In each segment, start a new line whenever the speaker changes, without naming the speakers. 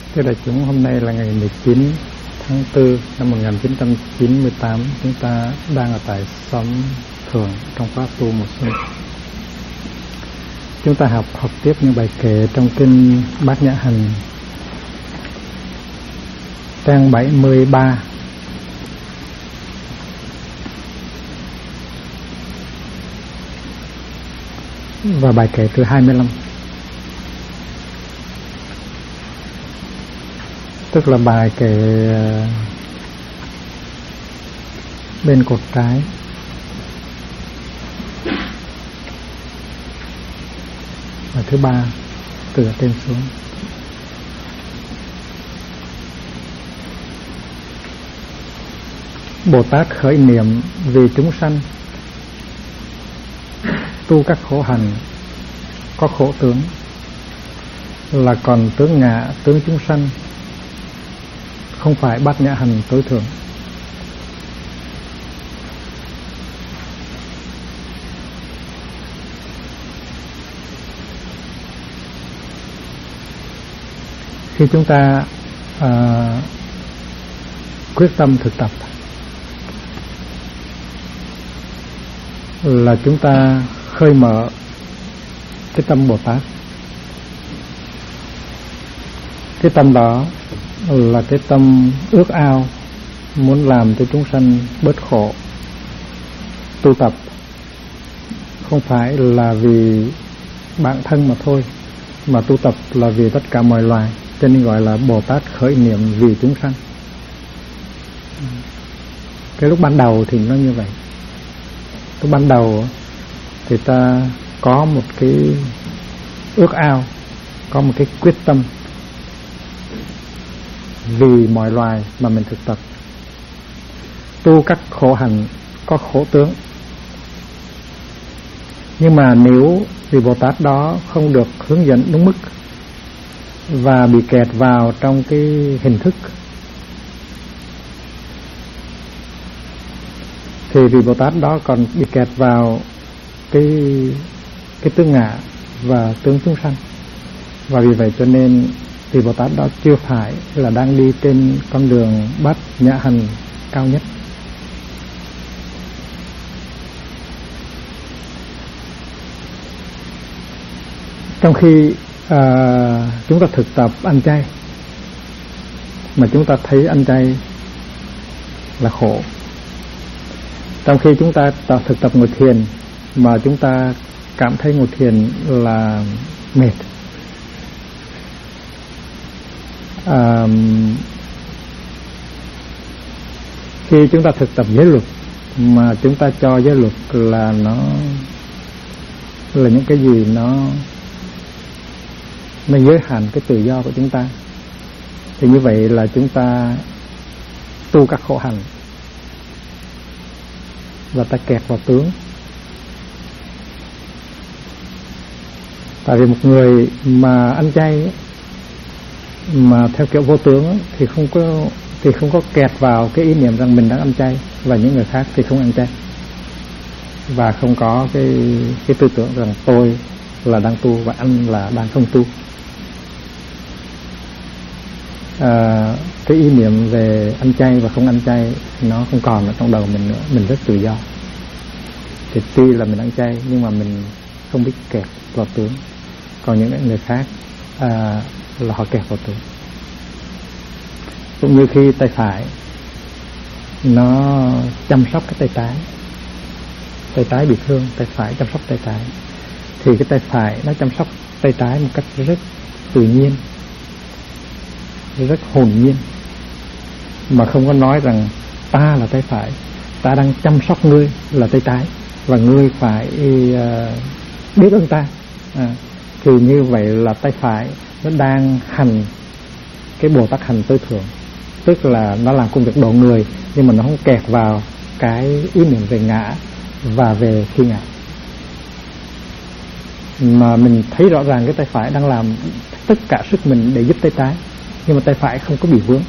Thưa đại chúng, hôm nay là ngày 19 tháng 4 năm 1998. Chúng ta đang ở tại xóm Thường trong khóa tu mùa xuân. Chúng ta học tiếp những bài kệ trong kinh Bát Nhã Hành, trang 73 và bài kệ thứ 25, tức là bài kệ bên cột trái. Và thứ ba từ ở trên xuống. Bồ Tát khởi niệm vì chúng sanh, tu các khổ hành có khổ tướng, là còn tướng ngã tướng chúng sanh, không phải bát nhã hành tối thượng. Khi chúng ta quyết tâm thực tập là chúng ta khơi mở cái tâm Bồ Tát. Cái tâm đó là cái tâm ước ao muốn làm cho chúng sanh bớt khổ. Tu tập không phải là vì bản thân mà thôi, mà tu tập là vì tất cả mọi loài, cho nên gọi là Bồ Tát khởi niệm vì chúng sanh. Cái lúc ban đầu thì nó như vậy. Lúc ban đầu thì ta có một cái ước ao, có một cái quyết tâm vì mọi loài mà mình thực tập. Tu các khổ hạnh có khổ tướng. Nhưng mà nếu vị Bồ Tát đó không được hướng dẫn đúng mức và bị kẹt vào trong cái hình thức, thì vị Bồ Tát đó còn bị kẹt vào cái tướng ngã và tướng chúng sanh. Và vì vậy cho nên vị Bồ Tát đó chưa phải là đang đi trên con đường bát nhã hành cao nhất. Trong khi chúng ta thực tập ăn chay mà chúng ta thấy ăn chay là khổ, trong khi chúng ta thực tập ngồi thiền mà chúng ta cảm thấy ngồi thiền là mệt, khi chúng ta thực tập giới luật mà chúng ta cho giới luật là nó là những cái gì nó giới hạn cái tự do của chúng ta, thì như vậy là chúng ta tu các khổ hạnh và ta kẹt vào tướng. Tại vì một người mà ăn chay mà theo kiểu vô tướng thì không có kẹt vào cái ý niệm rằng mình đang ăn chay, và những người khác thì không ăn chay, và không có cái tư tưởng rằng tôi là đang tu và anh là đang không tu. Cái ý niệm về ăn chay và không ăn chay nó không còn ở trong đầu mình nữa. Mình rất tự do. Thì tuy là mình ăn chay nhưng mà mình không biết kẹt vào tướng. Còn những người khác là họ kẹt vào tướng. Cũng như khi tay phải nó chăm sóc cái tay trái, tay trái bị thương, tay phải chăm sóc tay trái, thì cái tay phải nó chăm sóc tay trái một cách rất tự nhiên, rất hồn nhiên, mà không có nói rằng ta là tay phải, ta đang chăm sóc ngươi là tay trái và ngươi phải biết ơn ta. Thì như vậy là tay phải nó đang hành cái Bồ Tát hành tối thượng, tức là nó làm công việc độ người, nhưng mà nó không kẹt vào cái ý niệm về ngã và về phi ngã. Mà mình thấy rõ ràng cái tay phải đang làm tất cả sức mình để giúp tay trái, nhưng mà tay phải không có bị vướng.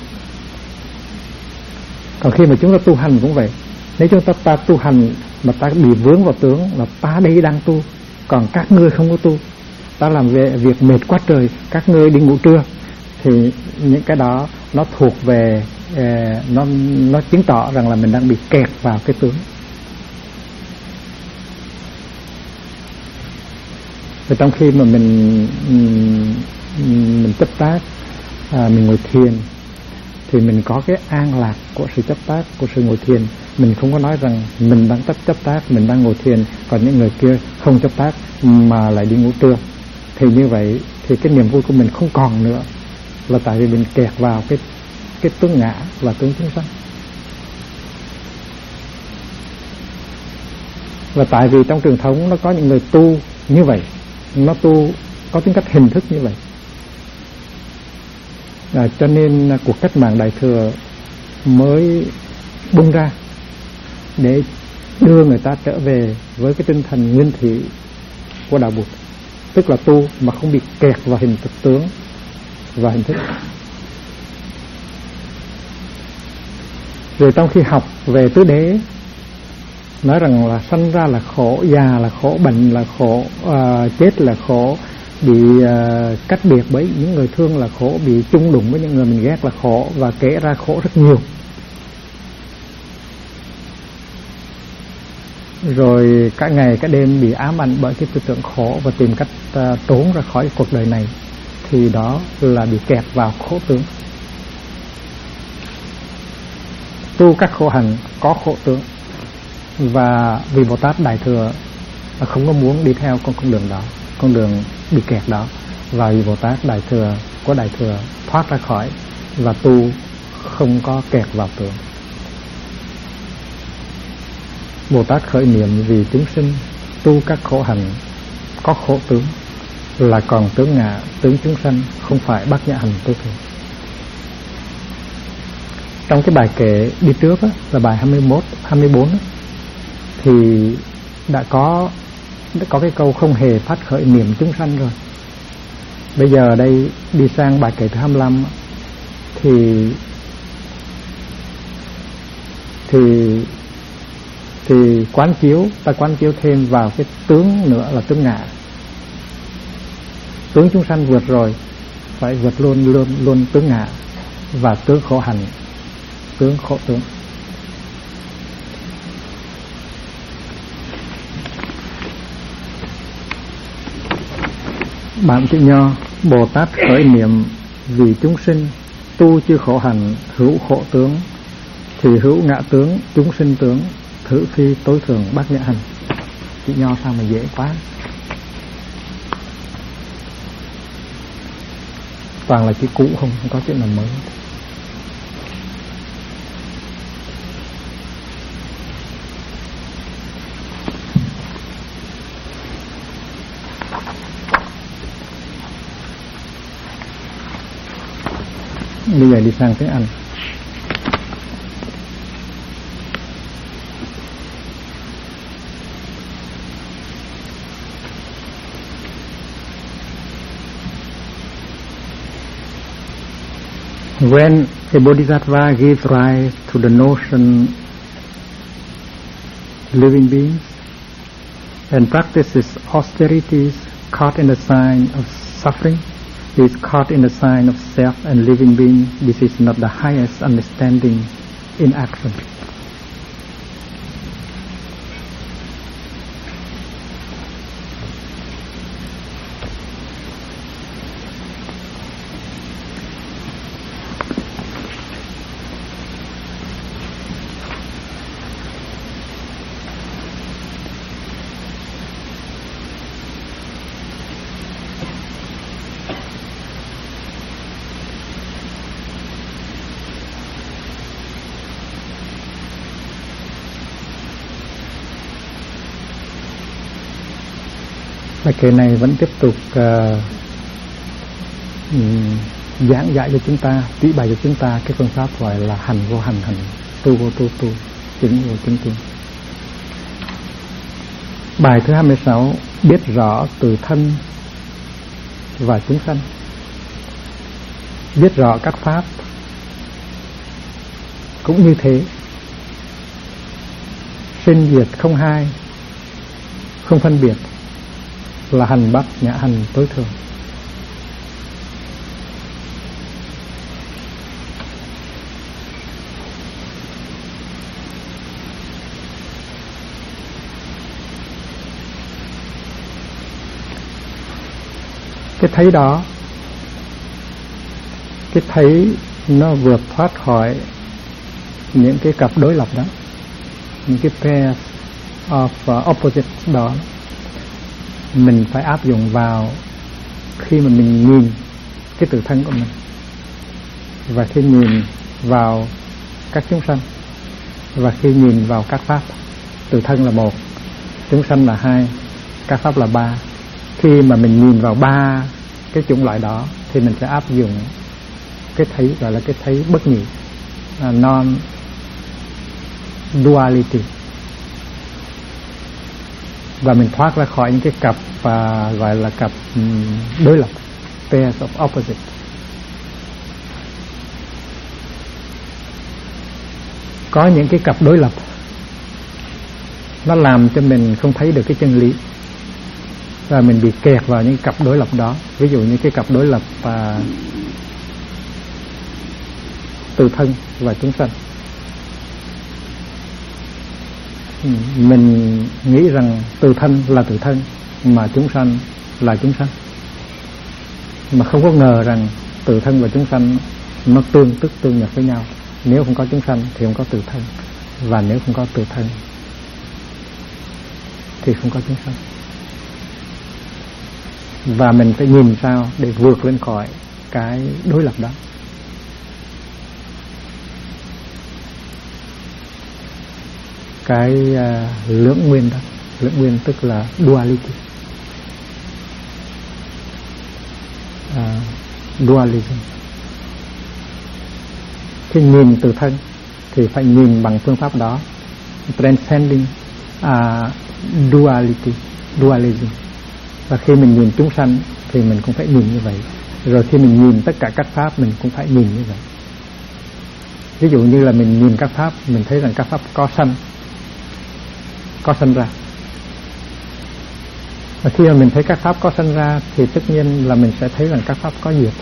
Còn khi mà chúng ta tu hành cũng vậy, nếu chúng ta tu hành mà ta bị vướng vào tướng là ta đây đang tu, còn các ngươi không có tu, ta làm việc mệt quá trời, các ngươi đi ngủ trưa, thì những cái đó nó thuộc về nó chứng tỏ rằng là mình đang bị kẹt vào cái tướng. Và trong khi mà mình chấp tác, mình ngồi thiền, thì mình có cái an lạc của sự chấp tác, của sự ngồi thiền. Mình không có nói rằng mình đang chấp tác, mình đang ngồi thiền, còn những người kia không chấp tác mà lại đi ngủ trưa. Thì như vậy thì cái niềm vui của mình không còn nữa, là tại vì mình kẹt vào cái tướng ngã và tướng chúng sanh. Và tại vì trong truyền thống nó có những người tu như vậy, nó tu có tính cách hình thức như vậy, cho nên cuộc cách mạng Đại Thừa mới bung ra để đưa người ta trở về với cái tinh thần nguyên thủy của đạo Bụt, tức là tu mà không bị kẹt vào hình thức tướng và hình thức. Rồi trong khi học về tứ đế, nói rằng là sanh ra là khổ, già là khổ, bệnh là khổ, chết là khổ, bị cách biệt bởi những người thương là khổ, bị chung đụng với những người mình ghét là khổ, và kể ra khổ rất nhiều. Rồi cả ngày cả đêm bị ám ảnh bởi cái tư tưởng khổ và tìm cách trốn ra khỏi cuộc đời này, thì đó là bị kẹt vào khổ tướng. Tu các khổ hạnh có khổ tướng, và vì Bồ Tát Đại Thừa không có muốn đi theo con đường đó, con đường bị kẹt đó, và vì Bồ Tát Đại Thừa của Đại Thừa thoát ra khỏi và tu không có kẹt vào tướng. Bồ Tát khởi niệm vì chúng sinh, tu các khổ hạnh có khổ tướng, là còn tướng ngã, tướng chúng sanh, không phải bát nhã hành tối thượng. Trong cái bài kệ đi trước á, là bài 21, 24 á, thì đã có cái câu không hề phát khởi niệm chúng sanh rồi. Bây giờ đây đi sang bài kệ thứ 25 á, thì ta quán chiếu thêm vào cái tướng nữa là tướng ngã. Tướng chúng sanh vượt rồi, phải vượt luôn tướng ngã và tướng khổ hạnh, tướng khổ tướng. Bản chữ Nho: Bồ Tát khởi niệm vì chúng sinh, tu chư khổ hạnh hữu khổ tướng, thì hữu ngã tướng, chúng sinh tướng, thử phi tối thường bát nhã hành. Chữ Nho sao mà dễ quá, toàn là chữ cũ không có chữ nào mới. Bây giờ đi sang tiếng Anh. When a bodhisattva gives rise to the notion living beings and practices austerities caught in the sign of suffering, he is caught in the sign of self and living being. This is not the highest understanding in action. Bài kệ này vẫn tiếp tục giảng dạy cho chúng ta, chỉ bày cho chúng ta cái phương pháp gọi là hành vô hành, hành tu vô tu, tu chứng vô chứng chứng. Bài thứ 26: biết rõ từ thân và chúng sanh. Biết rõ các pháp cũng như thế, sinh diệt không hai, không phân biệt, là hành bát nhã hành tối thượng. Cái thấy đó, cái thấy nó vượt thoát khỏi những cái cặp đối lập đó, những cái pair of opposite đó, mình phải áp dụng vào khi mà mình nhìn cái tự thân của mình, và khi nhìn vào các chúng sanh, và khi nhìn vào các pháp. Tự thân là một, chúng sanh là hai, các pháp là ba. Khi mà mình nhìn vào ba cái chủng loại đó thì mình sẽ áp dụng cái thấy gọi là cái thấy bất nhị, non duality, và mình thoát ra khỏi những cái cặp gọi là cặp đối lập, pairs of opposite. Có những cái cặp đối lập nó làm cho mình không thấy được cái chân lý, và mình bị kẹt vào những cặp đối lập đó. Ví dụ như cái cặp đối lập tự thân và chúng sanh. Mình nghĩ rằng tự thân là tự thân, mà chúng sanh là chúng sanh, mà không có ngờ rằng tự thân và chúng sanh nó tương nhập với nhau. Nếu không có chúng sanh thì không có tự thân, và nếu không có tự thân thì không có chúng sanh. Và mình phải nhìn sao để vượt lên khỏi cái đối lập đó. Cái lưỡng nguyên đó. Lưỡng nguyên tức là duality, dualism. Khi nhìn tự thân thì phải nhìn bằng phương pháp đó, transcending dualism. Và khi mình nhìn chúng sanh thì mình cũng phải nhìn như vậy. Rồi khi mình nhìn tất cả các pháp mình cũng phải nhìn như vậy. Ví dụ như là mình nhìn các pháp, mình thấy rằng các pháp có sanh ra. Và khi mà mình thấy các pháp có sanh ra thì tất nhiên là mình sẽ thấy rằng các pháp có diệt.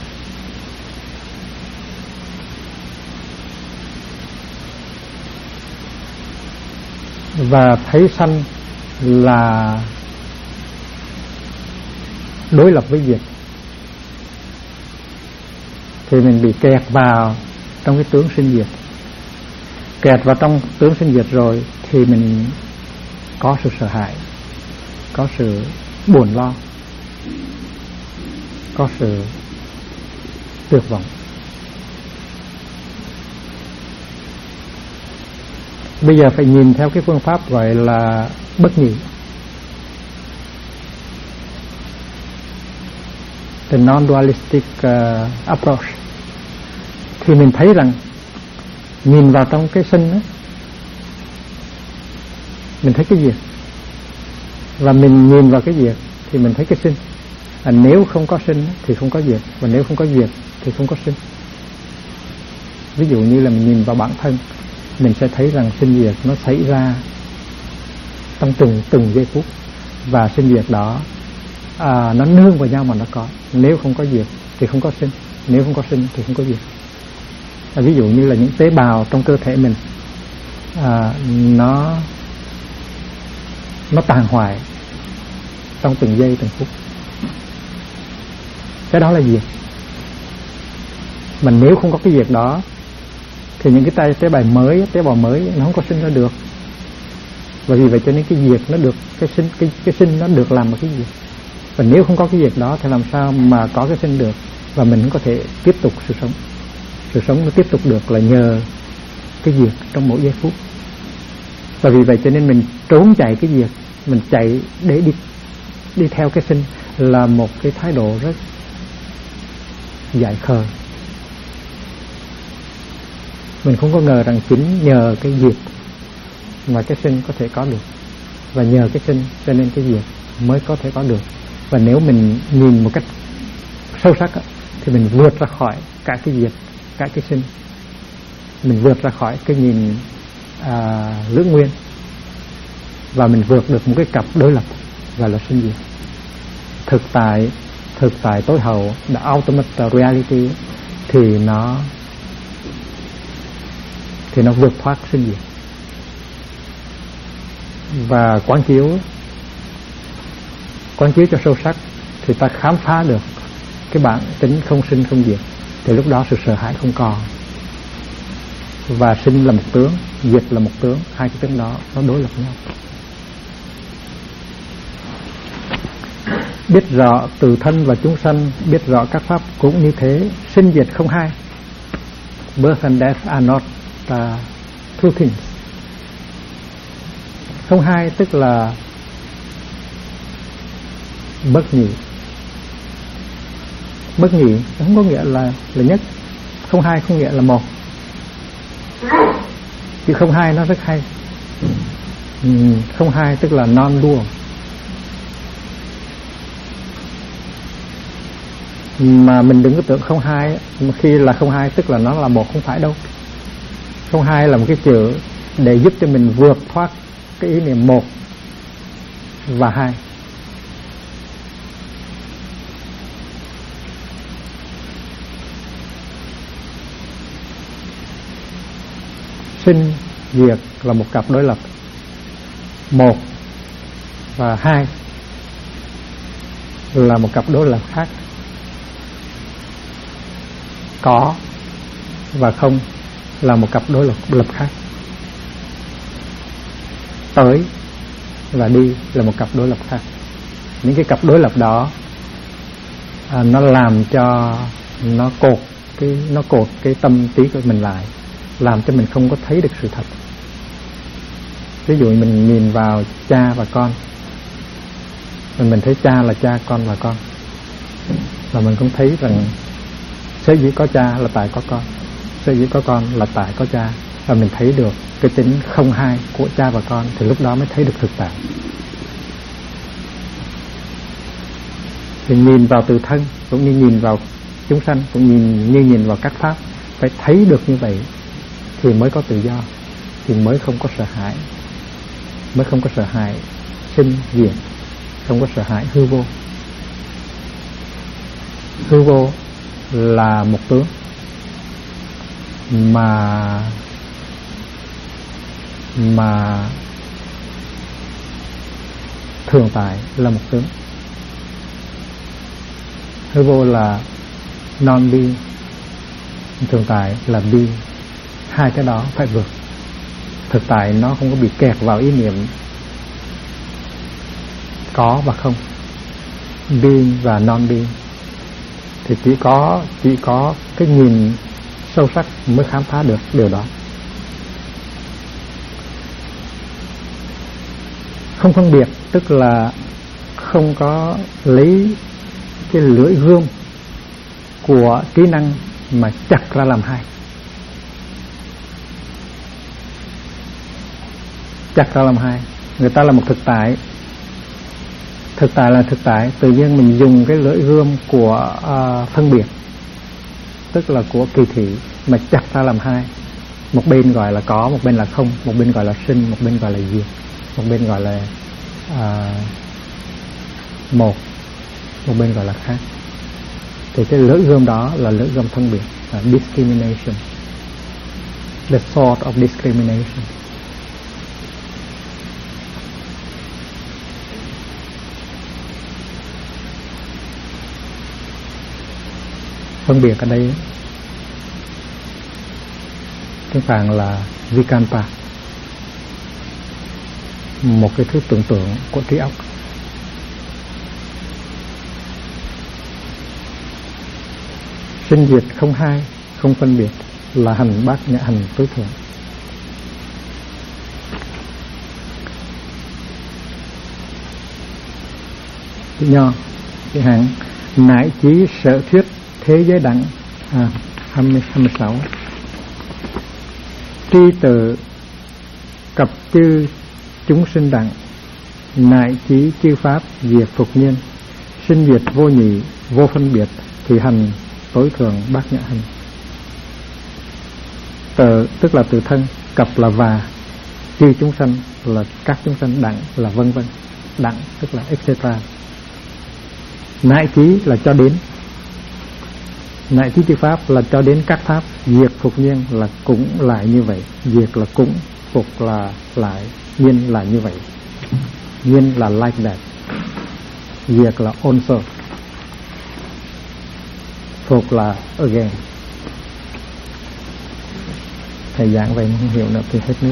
Và thấy sanh là đối lập với diệt thì mình bị kẹt vào trong cái tướng sinh diệt. Kẹt vào trong tướng sinh diệt rồi thì mình có sự sợ hãi, có sự buồn lo, có sự tuyệt vọng. Bây giờ phải nhìn theo cái phương pháp gọi là bất nhị, the non-dualistic approach. Thì mình thấy rằng nhìn vào trong cái sinh đó, mình thấy cái diệt, và mình nhìn vào cái diệt thì mình thấy cái sinh. Nếu không có sinh thì không có diệt, và nếu không có diệt thì không có sinh. Ví dụ như là mình nhìn vào bản thân, mình sẽ thấy rằng sinh diệt nó xảy ra trong từng giây phút, và sinh diệt đó nó nương vào nhau mà nó có. Nếu không có diệt thì không có sinh, nếu không có sinh thì không có diệt. Ví dụ như là những tế bào trong cơ thể mình nó tàn hoại trong từng giây từng phút, cái đó là diệt. Mà nếu không có cái diệt đó thì những cái tế bào mới nó không có sinh ra được. Và vì vậy cho nên cái diệt nó được, cái sinh nó được làm bằng cái diệt. Và nếu không có cái diệt đó thì làm sao mà có cái sinh được, và mình không có thể tiếp tục sự sống. Sự sống nó tiếp tục được là nhờ cái diệt trong mỗi giây phút. Và vì vậy cho nên mình trốn chạy cái diệt, mình chạy để đi theo cái sinh là một cái thái độ rất dại khờ. Mình không có ngờ rằng chính nhờ cái diệt mà cái sinh có thể có được, và nhờ cái sinh cho nên cái diệt mới có thể có được. Và nếu mình nhìn một cách sâu sắc thì mình vượt ra khỏi cả cái diệt, cả cái sinh. Mình vượt ra khỏi cái nhìn lưỡng nguyên, và mình vượt được một cái cặp đối lập và là sinh diệt. Thực tại tối hậu, the ultimate reality, thì nó vượt thoát sinh diệt. Và quán chiếu cho sâu sắc thì ta khám phá được cái bản tính không sinh không diệt, thì lúc đó sự sợ hãi không còn. Và sinh là một tướng, diệt là một tướng, hai cái tướng đó nó đối lập nhau. Biết rõ từ thân và chúng sanh, biết rõ các pháp cũng như thế. Sinh diệt không hai. Birth and death are not two things. Không hai tức là bất nhị. Bất nhị không có nghĩa là nhất. Không hai không nghĩa là một. Chữ không hai nó rất hay. Không hai tức là non-dual. Mà mình đừng có tưởng không hai, khi là không hai tức là nó là một, không phải đâu. Không hai là một cái chữ để giúp cho mình vượt thoát cái ý niệm một và hai. Sinh diệt là một cặp đối lập, một và hai là một cặp đối lập khác. Có và không là một cặp đối lập khác. Tới và đi là một cặp đối lập khác. Những cái cặp đối lập đó nó làm cho nó cột cái tâm trí của mình lại, làm cho mình không có thấy được sự thật. Ví dụ mình nhìn vào cha và con, mình thấy cha là cha, con là con, và mình cũng thấy rằng sở dĩ có cha là tại có con, sở dĩ có con là tại có cha, và mình thấy được cái tính không hai của cha và con, thì lúc đó mới thấy được thực tại. Thì nhìn vào tự thân cũng như nhìn vào chúng sanh, cũng như nhìn vào các pháp, phải thấy được như vậy thì mới có tự do, thì mới không có sợ hãi, mới không có sợ hãi sinh diệt, không có sợ hãi hư vô. Hư vô là một tướng, mà thường tại là một tướng. Hư vô là non-being, thường tại là being. Hai cái đó phải vượt. Thực tại nó không có bị kẹt vào ý niệm có và không, being và non-being. Thì chỉ có cái nhìn sâu sắc mới khám phá được điều đó. Không phân biệt tức là không có lấy cái lưỡi gươm của trí năng mà chặt ra làm hai. Chặt ra làm hai. Người ta là một thực tại. Thực tại là thực tại. Tự nhiên mình dùng cái lưỡi gươm của phân biệt, tức là của kỳ thị, mà chặt ra làm hai. Một bên gọi là có, một bên là không. Một bên gọi là sinh, một bên gọi là diệt. Một bên gọi là một bên gọi là khác. Thì cái lưỡi gươm đó là lưỡi gươm phân biệt, discrimination, the sword of discrimination. Phân biệt ở đây tiếng Phạn là vikalpa, một cái thứ tưởng tượng của trí óc. Sinh diệt không hai, không phân biệt là hành bát nhã hành tối thượng. Chữ nho, chữ hán: nại chí sở thuyết thế giới đẳng. 26. Tri tự cập chư chúng sinh đẳng, nại chí chư pháp diệt phục nhiên, sinh diệt vô nhị vô phân biệt, thì hành tối thượng bát nhã hành. Tự tức là tự thân, cập là và, chư chúng sanh là các chúng sanh, đẳng là vân vân, đẳng tức là etc. Nại chí là cho đến, nại chí chư pháp là cho đến các pháp, diệt phục nhiên là cũng lại như vậy, diệt là cũng, phục là lại, nhiên là như vậy, nhiên là like that, diệt là also. Phục là again. Thầy giảng vậy không hiểu nữa thì hết nước.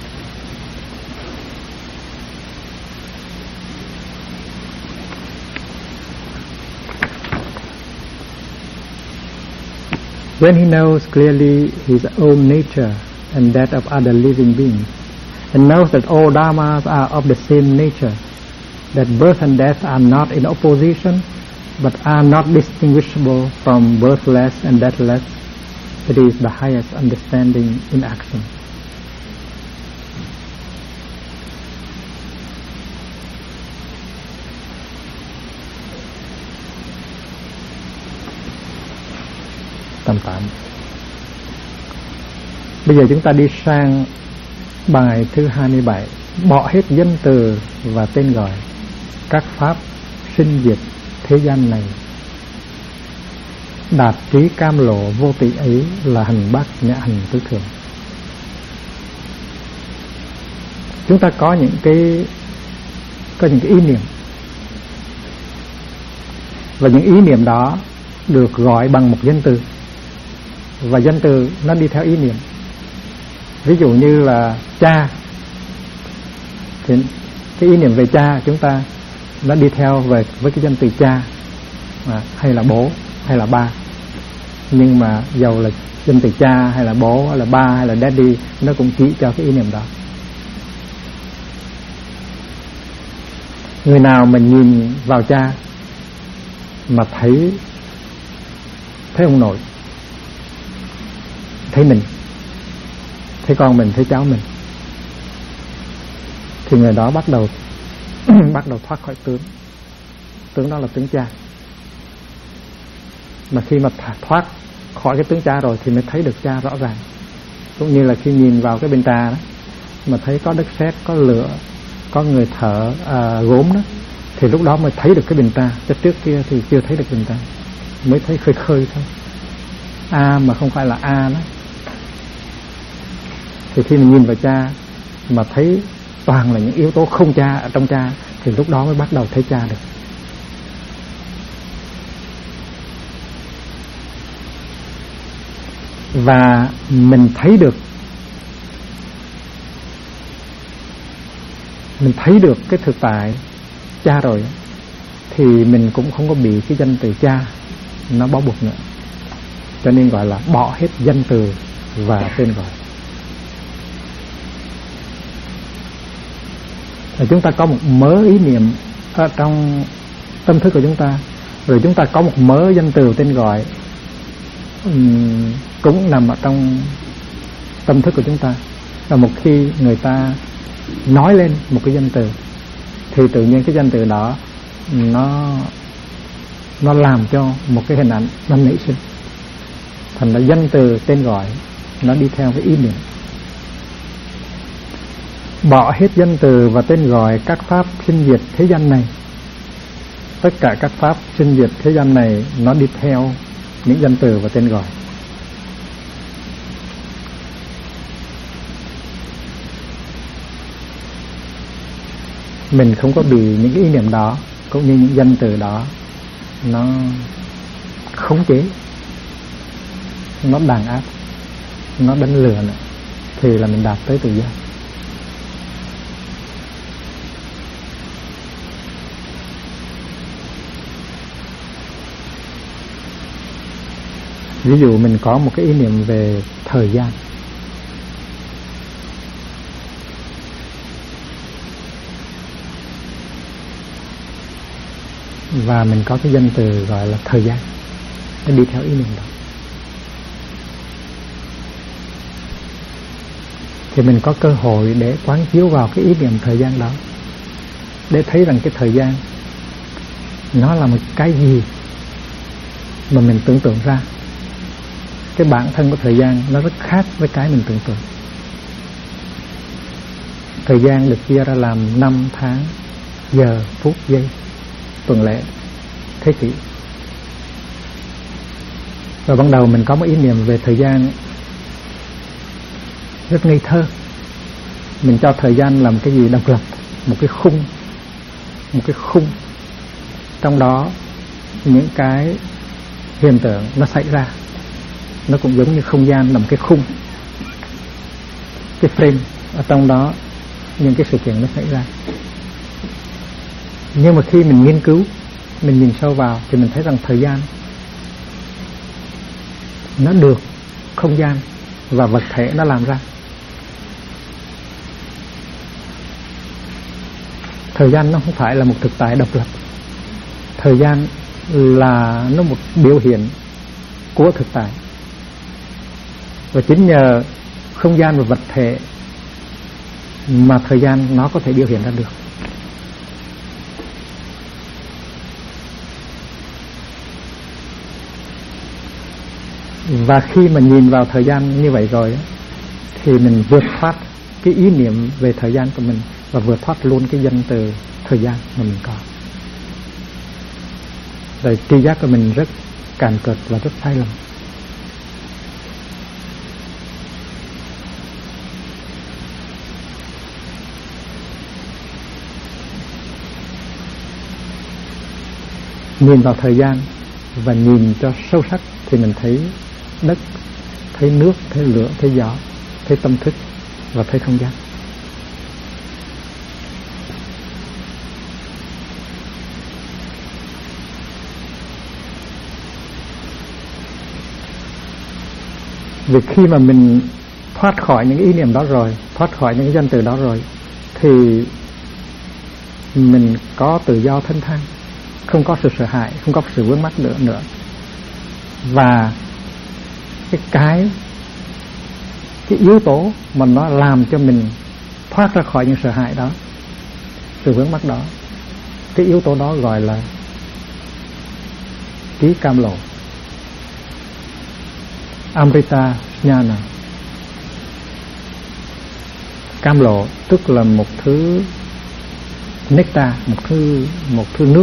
When he knows clearly his own nature and that of other living beings, and knows that all dharmas are of the same nature, that birth and death are not in opposition, but are not distinguishable from birthless and deathless, it is the highest understanding in action. Tầm 8. Bây giờ chúng ta đi sang bài thứ 27. Bỏ hết danh từ và tên gọi các pháp sinh diệt thế gian này. Đạt trí cam lộ vô tỷ ấy là hành bát nhã hành tứ thường. Chúng ta có những cái ý niệm, và những ý niệm đó được gọi bằng một danh từ, và danh từ nó đi theo ý niệm. Ví dụ như là cha, thì cái ý niệm về cha chúng ta nó đi theo với cái danh từ cha, hay là bố hay là ba. Nhưng mà dầu là danh từ cha hay là bố hay là ba hay là daddy, nó cũng chỉ cho cái ý niệm đó. Người nào mà nhìn vào cha mà thấy ông nội, thấy mình, thấy con mình, thấy cháu mình, thì người đó bắt đầu thoát khỏi tướng đó là tướng cha. Mà khi mà thoát khỏi cái tướng cha rồi thì mới thấy được cha rõ ràng. Cũng như là khi nhìn vào cái bên trà đó mà thấy có đất sét, có lửa, có người thợ gốm đó, thì lúc đó mới thấy được cái bình trà. Chứ trước kia thì chưa thấy được bình trà, mới thấy khơi khơi thôi, A mà không phải là A đó. Thì khi mình nhìn vào cha mà thấy toàn là những yếu tố không cha ở trong cha, thì lúc đó mới bắt đầu thấy cha được. Và mình thấy được cái thực tại cha rồi, thì mình cũng không có bị cái danh từ cha nó bó buộc nữa. Cho nên gọi là bỏ hết danh từ và tên gọi. Và chúng ta có một mớ ý niệm ở trong tâm thức của chúng ta, rồi chúng ta có một mớ danh từ tên gọi cũng nằm ở trong tâm thức của chúng ta. Và một khi người ta nói lên một cái danh từ thì tự nhiên cái danh từ đó nó làm cho một cái hình ảnh nó nảy sinh. Thành ra danh từ tên gọi nó đi theo cái ý niệm. Bỏ hết danh từ và tên gọi các pháp sinh diệt thế gian này. Tất cả các pháp sinh diệt thế gian này nó đi theo những danh từ và tên gọi. Mình không có bị những cái ý niệm đó cũng như những danh từ đó nó khống chế, nó đàn áp, nó đánh lừa nữa, thì là mình đạt tới tự do. Ví dụ mình có một cái ý niệm về thời gian, và mình có cái danh từ gọi là thời gian, nó đi theo ý niệm đó, thì mình có cơ hội để quán chiếu vào cái ý niệm thời gian đó, để thấy rằng cái thời gian nó là một cái gì mà mình tưởng tượng ra. Cái bản thân của thời gian nó rất khác với cái mình tưởng tượng. Thời gian được chia ra làm năm, tháng, giờ, phút, giây, tuần lễ, thế kỷ. Và ban đầu mình có một ý niệm về thời gian rất ngây thơ. Mình cho thời gian là một cái gì độc lập, một cái khung. Trong đó những cái hiện tượng nó xảy ra. Nó cũng giống như không gian nằm cái khung, cái frame ở trong đó những cái sự kiện nó xảy ra. Nhưng mà khi mình nghiên cứu, mình nhìn sâu vào thì mình thấy rằng thời gian nó được không gian và vật thể nó làm ra. Thời gian nó không phải là một thực tại độc lập. Thời gian là nó một biểu hiện của thực tại. Và chính nhờ không gian và vật thể mà thời gian nó có thể biểu hiện ra được. Và khi mà nhìn vào thời gian như vậy rồi thì mình vượt thoát cái ý niệm về thời gian của mình và vượt thoát luôn cái danh từ thời gian mà mình có. Rồi tri giác của mình rất càn cợt và rất sai lầm. Nhìn vào thời gian và nhìn cho sâu sắc thì mình thấy đất, thấy nước, thấy lửa, thấy gió, thấy tâm thức và thấy không gian. Vì khi mà mình thoát khỏi những ý niệm đó rồi, thoát khỏi những danh từ đó rồi, thì mình có tự do thanh thang, không có sự sợ hãi, không có sự vướng mắc nữa. Và cái yếu tố mà nó làm cho mình thoát ra khỏi những sợ hãi đó, sự vướng mắc đó, cái yếu tố đó gọi là trí cam lộ, Amrita Jnana. Cam lộ tức là một thứ nectar, một thứ nước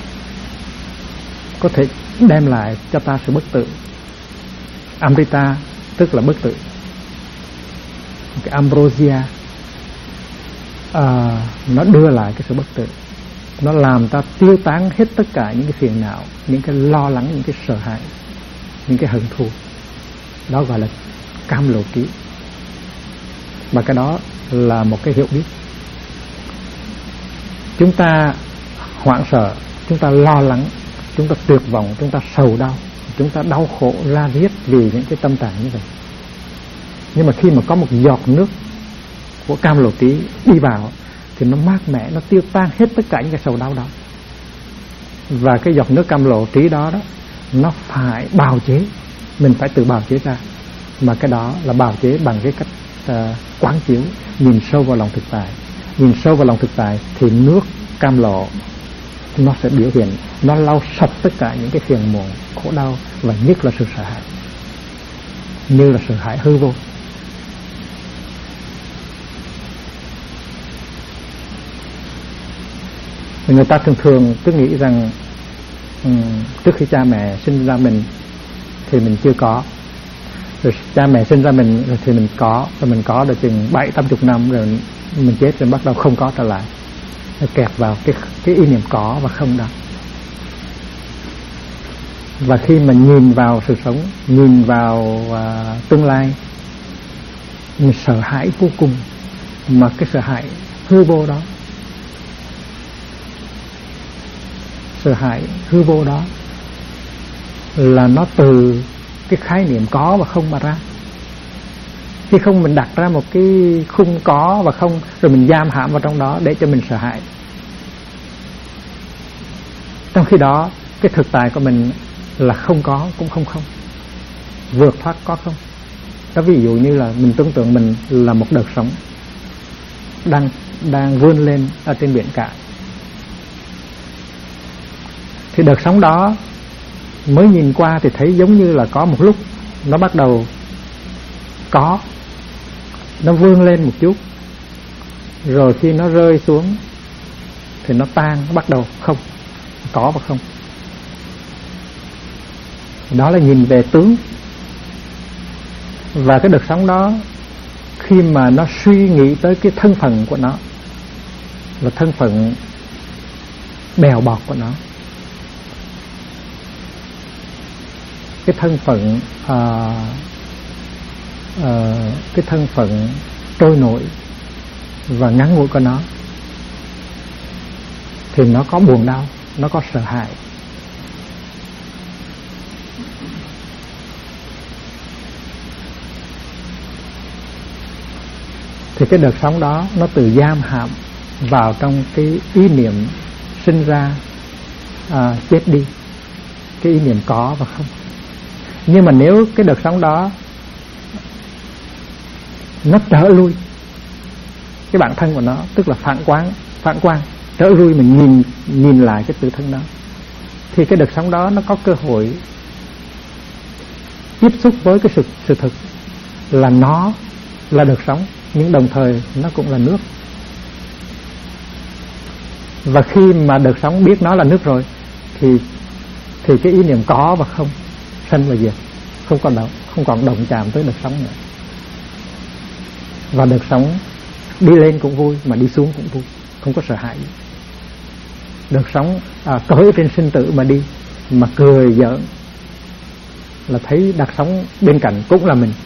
có thể đem lại cho ta sự bất tử. Amrita tức là bất tử. Cái ambrosia nó đưa lại cái sự bất tử, nó làm ta tiêu tán hết tất cả những cái phiền não, những cái lo lắng, những cái sợ hãi, những cái hận thù. Đó gọi là cam lộ trí. Và cái đó là một cái hiểu biết. Chúng ta hoảng sợ, chúng ta lo lắng, chúng ta tuyệt vọng, chúng ta sầu đau, chúng ta đau khổ ra riết vì những cái tâm trạng như vậy. Nhưng mà khi mà có một giọt nước của cam lộ trí đi vào thì nó mát mẻ, nó tiêu tan hết tất cả những cái sầu đau đó. Và cái giọt nước cam lộ trí đó nó phải bào chế, mình phải tự bào chế ra. Mà cái đó là bào chế bằng cái cách quán chiếu, nhìn sâu vào lòng thực tại. Nhìn sâu vào lòng thực tại thì nước cam lộ nó sẽ biểu hiện, nó lau sạch tất cả những cái phiền muộn, khổ đau và nhất là sự sợ hãi, như là sợ hãi hư vô. Người ta thường cứ nghĩ rằng trước khi cha mẹ sinh ra mình thì mình chưa có, rồi cha mẹ sinh ra mình rồi thì mình có, rồi mình có được chừng 70-80 năm rồi mình chết rồi bắt đầu không có trở lại, nó kẹt vào cái ý niệm có và không đó. Và khi mình nhìn vào sự sống, nhìn vào tương lai, mình sợ hãi vô cùng. Mà cái sợ hãi hư vô đó, sợ hãi hư vô đó là nó từ cái khái niệm có và không mà ra. Khi không mình đặt ra một cái khung có và không, rồi mình giam hãm vào trong đó để cho mình sợ hãi. Trong khi đó cái thực tại của mình là không có cũng không không, vượt thoát có không. Đó, ví dụ như là mình tưởng tượng mình là một đợt sóng đang vươn lên ở trên biển cả. Thì đợt sóng đó mới nhìn qua thì thấy giống như là có một lúc nó bắt đầu có, nó vươn lên một chút, rồi khi nó rơi xuống thì nó tan, nó bắt đầu không, có và không. Đó là nhìn về tướng. Và cái đợt sóng đó khi mà nó suy nghĩ tới cái thân phận của nó, là thân phận bèo bọt của nó, cái thân phận trôi nổi và ngắn ngủi của nó, thì nó có buồn đau, nó có sợ hãi. Thì cái đợt sống đó nó tự giam hãm vào trong cái ý niệm sinh ra, chết đi, cái ý niệm có và không. Nhưng mà nếu cái đợt sống đó nó trở lui cái bản thân của nó, tức là phản quang trở lui, mình nhìn lại cái tự thân đó, thì cái đợt sống đó nó có cơ hội tiếp xúc với cái sự thực là nó là đợt sống, nhưng đồng thời nó cũng là nước. Và khi mà đợt sống biết nó là nước rồi, thì cái ý niệm có và không, sanh và diệt, không còn động chạm tới đợt sống nữa. Và đợt sống đi lên cũng vui, mà đi xuống cũng vui, không có sợ hãi. Đợt sống cởi trên sinh tử mà đi, mà cười giỡn là thấy đợt sống bên cạnh cũng là mình.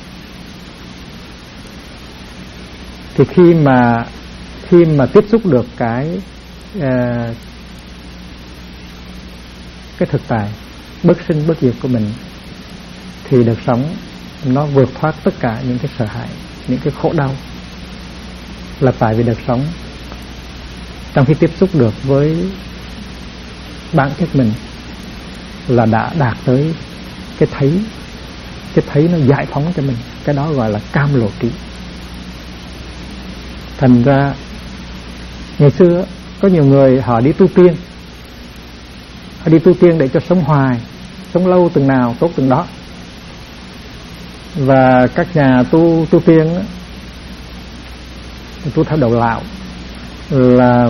Thì khi mà tiếp xúc được cái thực tại bất sinh bất diệt của mình, thì đợt sống nó vượt thoát tất cả những cái sợ hãi, những cái khổ đau. Là tại vì đợt sống trong khi tiếp xúc được với bản chất mình là đã đạt tới cái thấy nó giải phóng cho mình. Cái đó gọi là cam lộ trí. Thành ra ngày xưa có nhiều người họ đi tu tiên, họ đi tu tiên để cho sống hoài, sống lâu từng nào tốt từng đó. Và các nhà tu tiên tu theo đầu lão là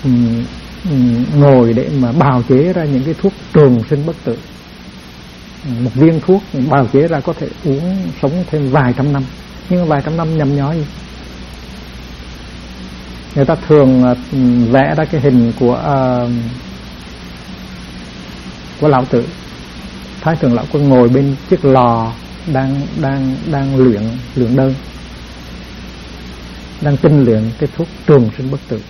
ngồi để mà bào chế ra những cái thuốc trường sinh bất tử. Một viên thuốc bào chế ra có thể uống sống thêm vài trăm năm, nhưng vài trăm năm nhầm nhó gì. Người ta thường vẽ ra cái hình của Lão Tử, Thái Thượng Lão Quân ngồi bên chiếc lò đang luyện đơn, đang tinh luyện cái thuốc trường sinh bất tử.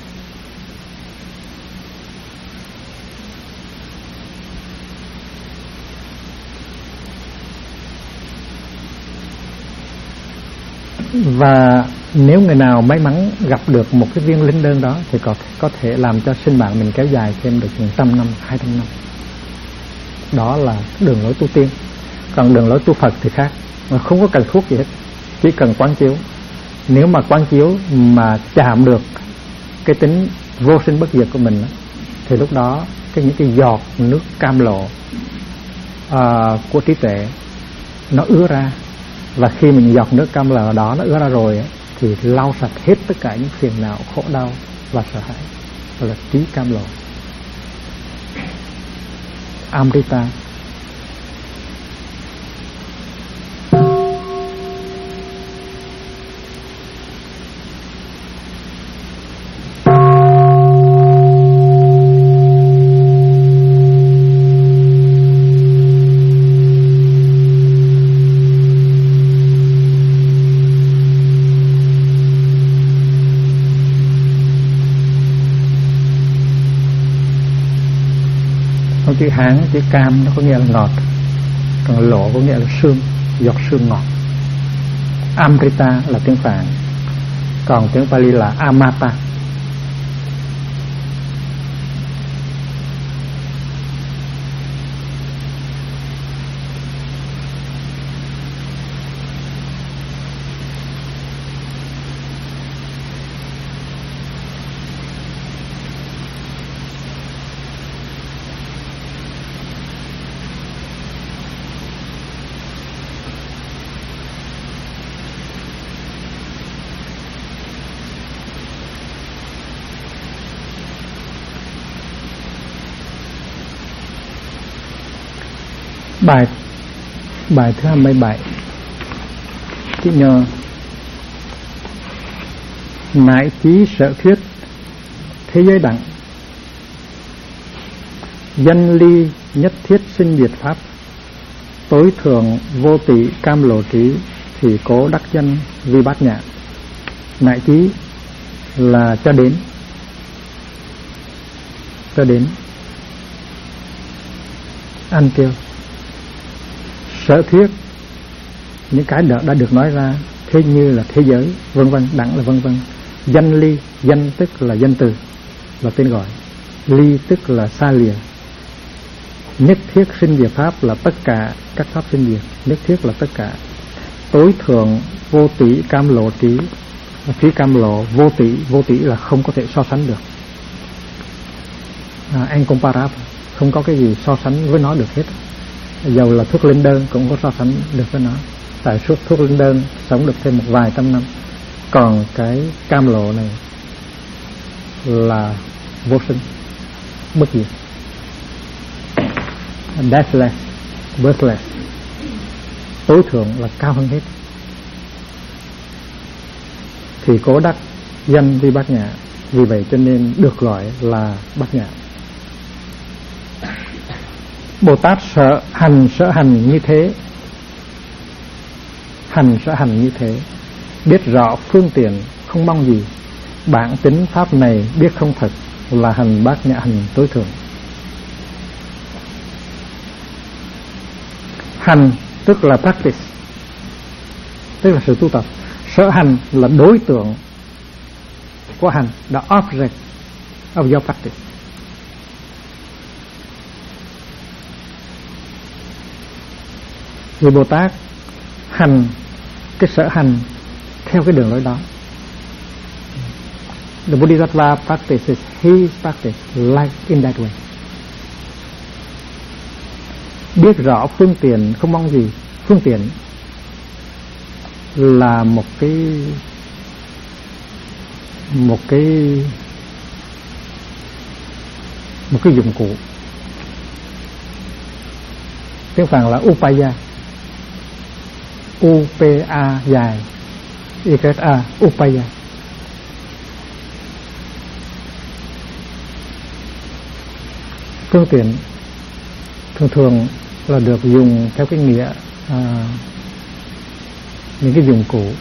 Và nếu người nào may mắn gặp được một cái viên linh đơn đó thì có thể làm cho sinh mạng mình kéo dài thêm được 100 năm, 200 năm. Đó là đường lối tu tiên. Còn đường lối tu Phật thì khác, mà không có cần thuốc gì hết, chỉ cần quán chiếu. Nếu mà quán chiếu mà chạm được cái tính vô sinh bất diệt của mình, thì lúc đó những cái giọt nước cam lộ của trí tuệ nó ứa ra. Và khi mình giọt nước cam lộ đó nó ứa ra rồi thì lau sạch hết tất cả những phiền não, khổ đau và sợ hãi. Đó là trí cam lộ, Amrita. Chữ Hán, chữ cam nó có nghĩa là ngọt, còn lộ có nghĩa là sương, giọt sương ngọt. Amrita là tiếng Phạn, còn tiếng Pali là Amata. Bài thứ 27, chữ Nhơ. Nại chí sở thuyết thế giới đẳng, danh ly nhất thiết sinh diệt pháp, tối thượng vô tỷ cam lộ trí thì cố đắc danh vi bát nhã, nại chí là cho đến until. Sở thuyết những cái đã được nói ra, thế như là thế giới vân vân, đẳng là vân vân. Danh ly, danh tức là danh từ, là tên gọi. Ly tức là xa lìa. Nhất thiết sinh diệt pháp là tất cả các pháp sinh diệt, nhất thiết là tất cả. Tối thượng vô tỷ cam lộ trí, trí cam lộ vô tỷ là không có thể so sánh được. Incomparable, không có cái gì so sánh với nó được hết. Dầu là thuốc linh đơn cũng có so sánh được với nó. Tại suốt thuốc linh đơn sống được thêm một vài trăm năm, còn cái cam lộ này là vô sinh, bất diệt, deathless, birthless. Tối thượng là cao hơn hết. Thì cố đắc danh vi bát nhã, vì vậy cho nên được gọi là bát nhã. Bồ Tát sở hành như thế, sở hành như thế, biết rõ phương tiện không mong gì, bản tính pháp này biết không thật, là hành bát nhã hành tối thượng. Hành tức là practice, tức là sự tu tập. Sở hành là đối tượng của hành, the object of your practice. Người Bồ Tát hành cái sở hành theo cái đường lối đó. The Bodhisattva practices his practice like in that way. Biết rõ phương tiện không mong gì. Phương tiện là một cái dụng cụ. Tiếng Phạn là upaya, upa dài, yka upaya. Phương tiện thường là được dùng theo cái nghĩa những cái dụng cụ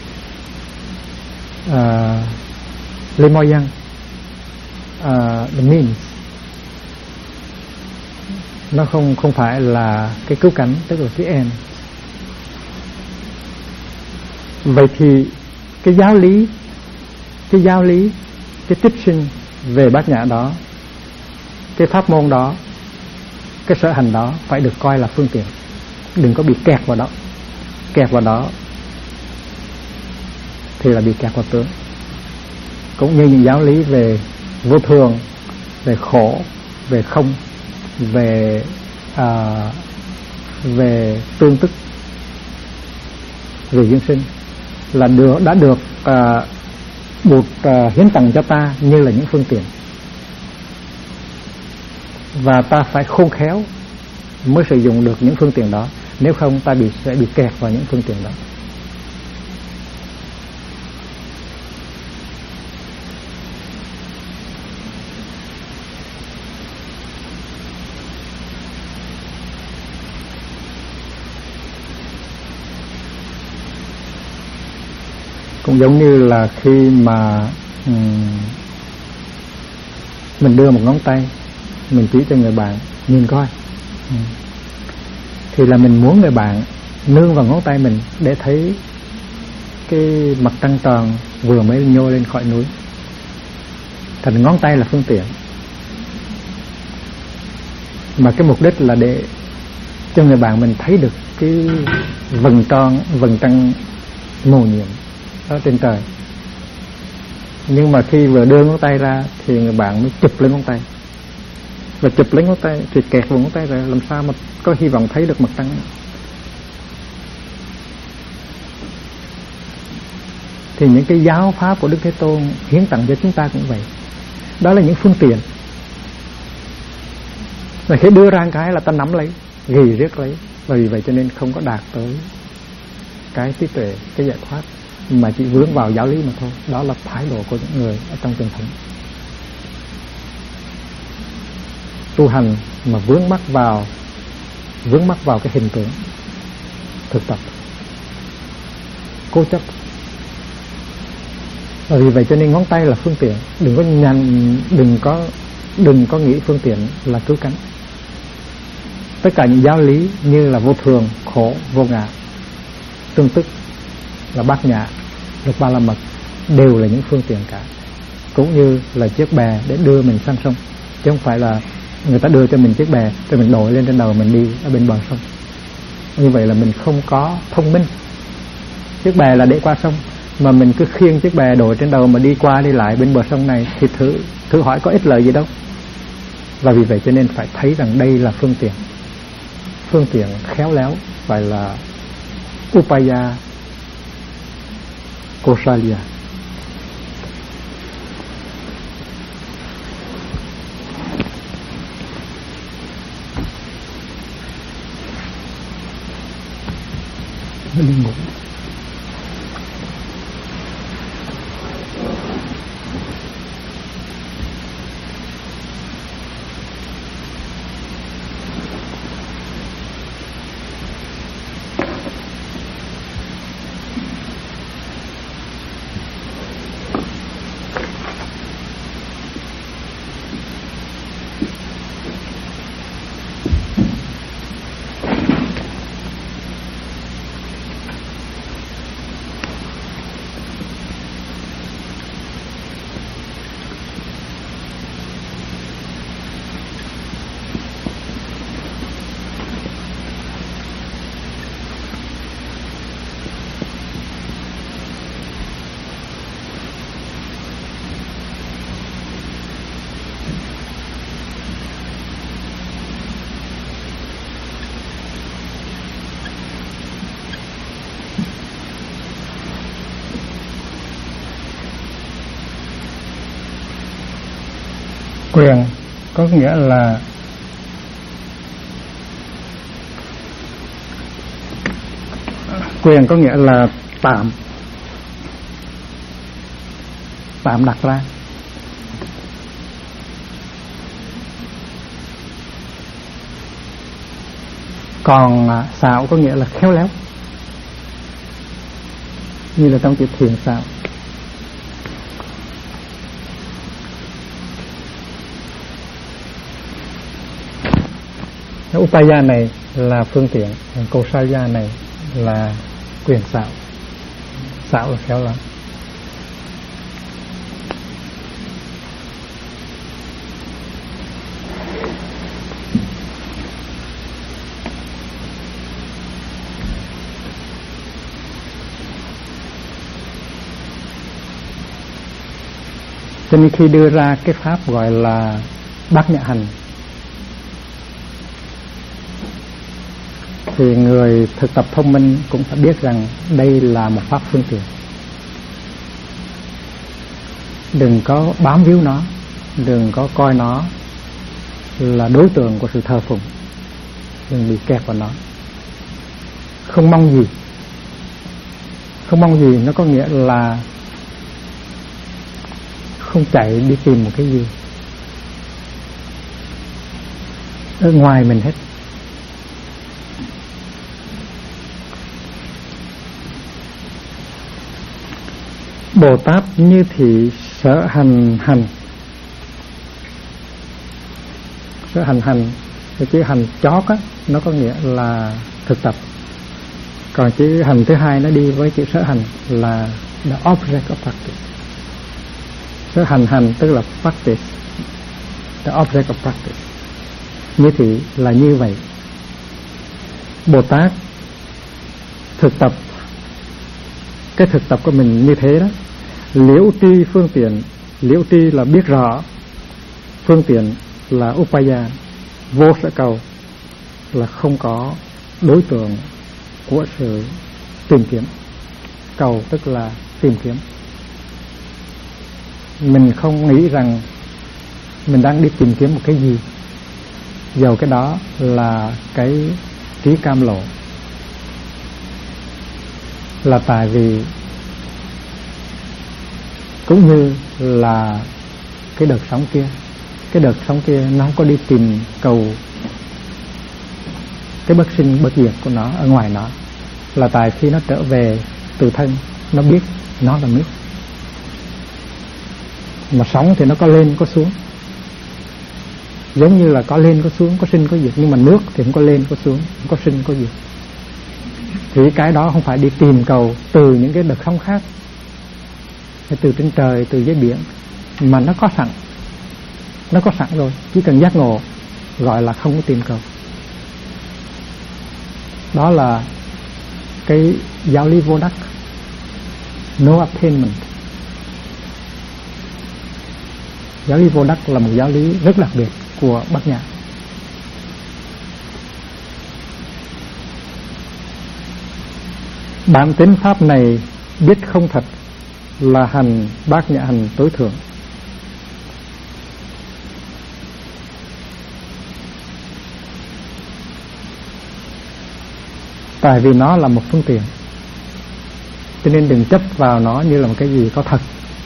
les moyens, the means. Nó không phải là cái cứu cánh, tức là cái end. Vậy thì cái giáo lý, cái teaching về bát nhã đó, cái pháp môn đó, cái sở hành đó phải được coi là phương tiện. Đừng có bị kẹt vào đó. Kẹt vào đó thì là bị kẹt vào tướng. Cũng như những giáo lý về vô thường, về khổ, về không, về tương tức, về duyên sinh là đã được Bụt hiến tặng cho ta như là những phương tiện, và ta phải khôn khéo mới sử dụng được những phương tiện đó. Nếu không ta sẽ bị kẹt vào những phương tiện đó. Cũng giống như là khi mà mình đưa một ngón tay, mình chỉ cho người bạn nhìn coi, thì là mình muốn người bạn nương vào ngón tay mình để thấy cái mặt trăng tròn vừa mới nhô lên khỏi núi. Thành ngón tay là phương tiện, mà cái mục đích là để cho người bạn mình thấy được cái vầng trăng màu nhiệm ở trên trời. Nhưng mà khi vừa đưa ngón tay ra thì người bạn mới chụp lên ngón tay, và chụp lấy ngón tay thì kẹt vào ngón tay rồi, làm sao mà có hy vọng thấy được mặt trăng. Thì những cái giáo pháp của Đức Thế Tôn hiến tặng cho chúng ta cũng vậy. Đó là những phương tiện, và khi đưa ra cái là ta nắm lấy, ghi riết lấy. Và vì vậy cho nên không có đạt tới cái trí tuệ, cái giải thoát, mà chỉ vướng vào giáo lý mà thôi. Đó là thái độ của những người ở trong truyền thống. Tu hành mà vướng mắc vào cái hình tượng, thực tập, cố chấp. Và vì vậy cho nên ngón tay là phương tiện. Đừng có nghĩ phương tiện là cứu cánh. Tất cả những giáo lý như là vô thường, khổ, vô ngã, tương tức, là bát nhã, được ba la mật, đều là những phương tiện cả. Cũng như là chiếc bè để đưa mình sang sông, chứ không phải là người ta đưa cho mình chiếc bè rồi mình đội lên trên đầu mình đi ở bên bờ sông. Như vậy là mình không có thông minh. Chiếc bè là để qua sông, mà mình cứ khiêng chiếc bè đội trên đầu mà đi qua đi lại bên bờ sông này thì thử hỏi có ích lợi gì đâu. Và vì vậy cho nên phải thấy rằng đây là phương tiện. Phương tiện khéo léo, phải là Upaya Kausalya. Đi ngủ. Quyền có nghĩa là tạm đặt ra. Còn xạo có nghĩa là khéo léo, như là trong chữ thiền xạo. Upaya này là phương tiện, Kausalya này là quyền xạo. Xạo là khéo léo. Cho nên khi đưa ra cái pháp gọi là bát nhã hành thì người thực tập thông minh cũng phải biết rằng đây là một pháp phương tiện. Đừng có bám víu nó, đừng có coi nó là đối tượng của sự thờ phụng, đừng bị kẹt vào nó. Không mong gì. Không mong gì nó có nghĩa là không chạy đi tìm một cái gì ở ngoài mình hết. Bồ Tát như thị sở hành hành. Sở hành hành, cái chữ hành chót á, nó có nghĩa là thực tập. Còn chữ hành thứ hai nó đi với chữ sở hành là the object of practice. Sở hành hành tức là practice, the object of practice. Như thị là như vậy. Bồ Tát thực tập, cái thực tập của mình như thế đó. Liễu tri phương tiện, liễu tri là biết rõ, phương tiện là upaya, vô sở cầu, là không có đối tượng của sự tìm kiếm. Cầu tức là tìm kiếm. Mình không nghĩ rằng mình đang đi tìm kiếm một cái gì, dầu cái đó là cái trí cam lộ, là tại vì cũng như là cái đợt sóng kia. Cái đợt sóng kia nó không có đi tìm cầu cái bất sinh bất diệt của nó ở ngoài nó, là tại khi nó trở về từ thân, nó biết nó là nước. Mà sóng thì nó có lên có xuống, giống như là có lên có xuống, có sinh có diệt. Nhưng mà nước thì không có lên có xuống, không có sinh có diệt. Thì cái đó không phải đi tìm cầu từ những cái đợt sóng khác, hay từ trên trời, từ dưới biển, mà nó có sẵn. Nó có sẵn rồi, chỉ cần giác ngộ, gọi là không có tìm cầu. Đó là cái giáo lý vô đắc, no attainment. Giáo lý vô đắc là một giáo lý rất đặc biệt của Bát Nhã. Bản tính pháp này biết không thật là hành Bát Nhã hành tối thượng. Tại vì nó là một phương tiện, cho nên đừng chấp vào nó như là một cái gì có thật.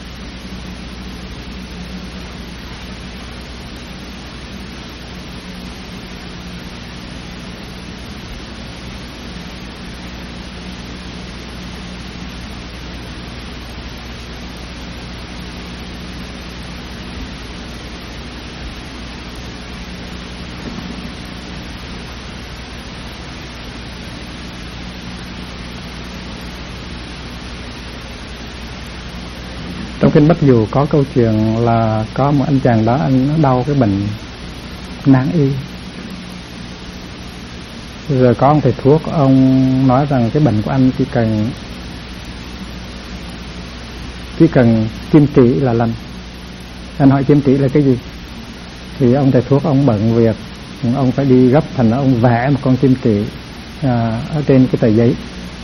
Trong kinh Bách Dụ có câu chuyện là có một anh chàng đó, anh nó đau cái bệnh nan y. Rồi có ông thầy thuốc, ông nói rằng cái bệnh của anh chỉ cần kim chỉ là lành. Anh hỏi kim chỉ là cái gì? Thì ông thầy thuốc ông bận việc, ông phải đi gấp, thành ra ông vẽ một con kim chỉ ở trên cái tờ giấy.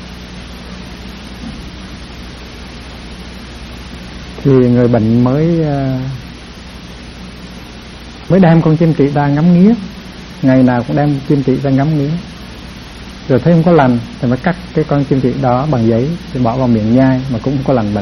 Thì người bệnh mới đem con chim trị ra ngắm nghía, ngày nào cũng đem chim trị ra ngắm nghía. Rồi thấy không có lành thì mới cắt cái con chim trị đó bằng giấy, thì bỏ vào miệng nhai mà cũng không có lành bệnh.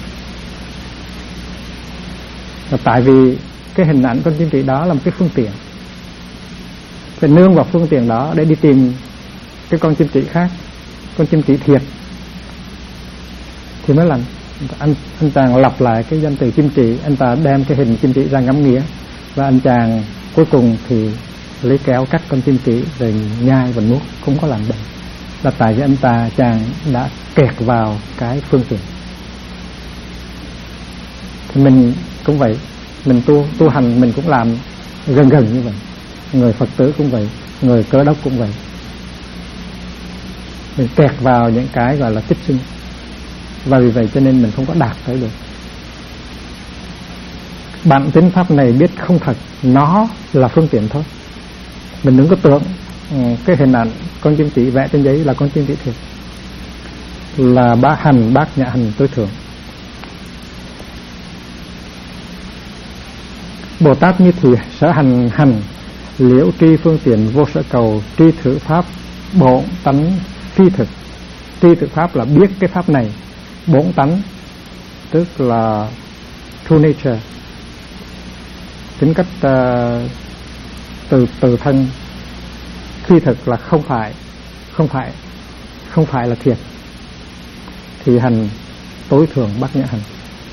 Và tại vì cái hình ảnh con chim trị đó là một cái phương tiện, phải nương vào phương tiện đó để đi tìm cái con chim trị khác, con chim trị thiệt thì mới lành. Anh chàng lặp lại cái danh từ kim chỉ, anh ta đem cái hình kim chỉ ra ngắm nghía, và anh chàng cuối cùng thì lấy kéo cắt con kim chỉ rồi nhai và nuốt, không có làm bệnh. Là tại vì chàng đã kẹt vào cái phương tiện. Thì mình cũng vậy, mình tu hành mình cũng làm gần như vậy. Người Phật tử cũng vậy, người Cơ Đốc cũng vậy. Mình kẹt vào những cái gọi là tích sinh, và vì vậy cho nên mình không có đạt tới được. Bản tính pháp này biết không thật, nó là phương tiện thôi. Mình đừng có tưởng cái hình ảnh con chim chỉ vẽ trên giấy là con chim chỉ thiệt, là Bát Nhã hành tối thượng. Bồ Tát như thì sở hành liễu tri phương tiện vô sở cầu, tri thử pháp bổn tánh phi thực. Tri thử pháp là biết cái pháp này, bổn tánh tức là true nature, tính cách từ thân. Phi thực là không phải là thiệt, thì hành tối thượng Bát Nhã hành.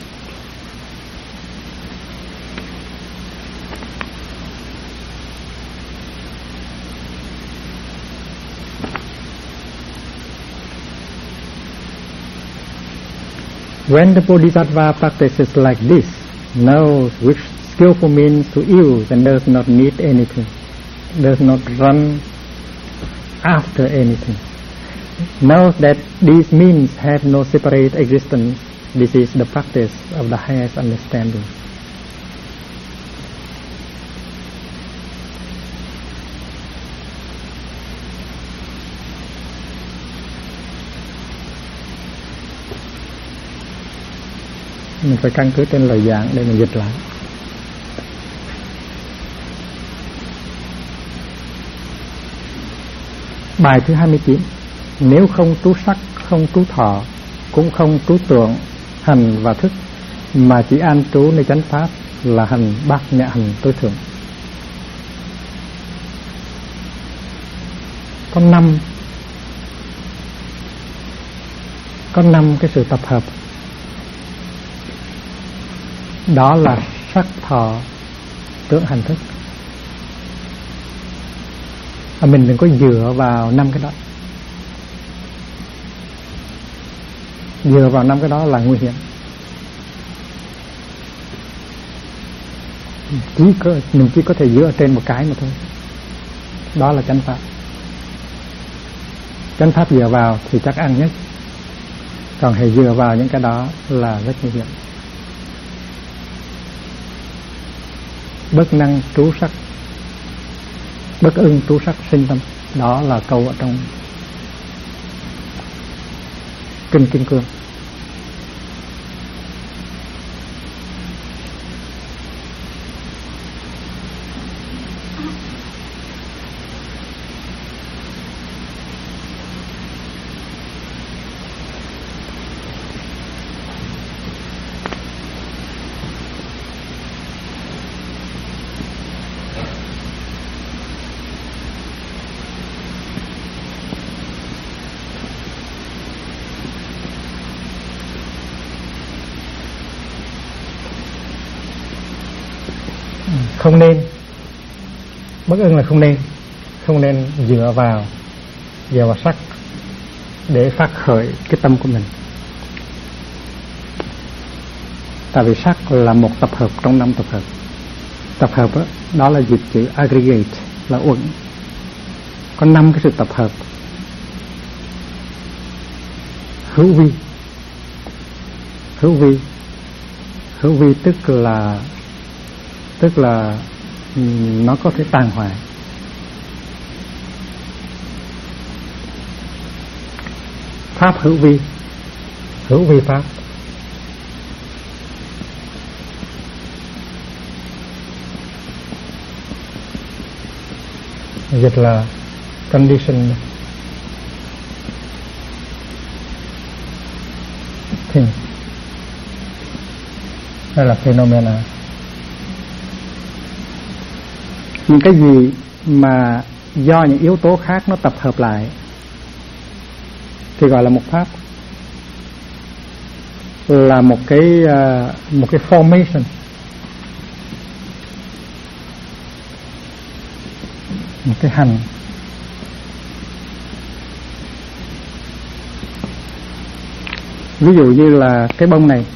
When the Bodhisattva practices like this, knows which skillful means to use and does not need anything, does not run after anything, knows that these means have no separate existence, this is the practice of the highest understanding. Mình phải căn cứ trên lời giảng để mình dịch lại. Bài thứ 29. Nếu không trú sắc, không trú thọ, cũng không trú tưởng, hành và thức, mà chỉ an trú nơi chánh pháp, là hành Bát Nhã hành tối thượng. Có 5 có 5 cái sự tập hợp. Đó là sắc thọ tưởng hành thức. Mình đừng có dựa vào 5 cái đó. Dựa vào 5 cái đó là nguy hiểm. Mình chỉ có thể dựa trên một cái mà thôi. Đó là chánh pháp. Chánh pháp dựa vào thì chắc ăn nhất. Còn hãy dựa vào những cái đó là rất nguy hiểm. Bất năng trú sắc, bất ưng trú sắc sinh tâm. Đó là câu ở trong Kinh Kim Cương. Không nên, bất ưng là không nên dựa vào sắc để phát khởi cái tâm của mình. Tại vì sắc là một tập hợp trong 5 tập hợp. Tập hợp đó là dịch chữ aggregate, là uẩn. Có 5 cái sự tập hợp. Hữu vi tức là nó có thể tàn hoại. Pháp hữu vi pháp. Dịch là condition thing hay là phenomena. Những cái gì mà do những yếu tố khác nó tập hợp lại thì gọi là một pháp, là một cái formation, một cái hành. Ví dụ như là cái bông này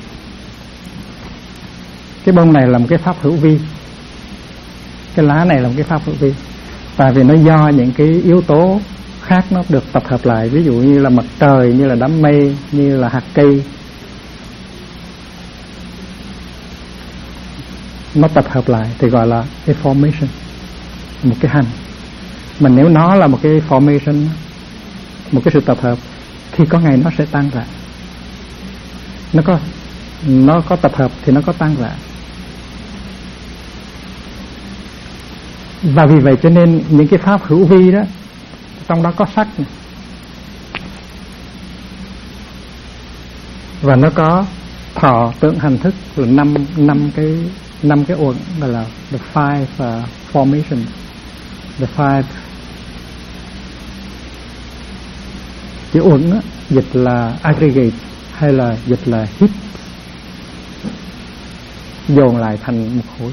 là một cái pháp hữu vi, cái lá này là một cái pháp hữu vi, tại vì nó do những cái yếu tố khác nó được tập hợp lại. Ví dụ như là mặt trời, như là đám mây, như là hạt cây, nó tập hợp lại thì gọi là cái formation, một cái hành. Mà nếu nó là một cái formation, một cái sự tập hợp, thì có ngày nó sẽ tan rã. Nó có tập hợp thì nó có tan rã. Và vì vậy cho nên những cái pháp hữu vi đó, trong đó có sắc này, và nó có thọ tưởng hành thức, là năm cái uẩn, gọi là the five formation, the five. Chữ uẩn á, dịch là aggregate hay là dịch là hít, dồn lại thành một khối.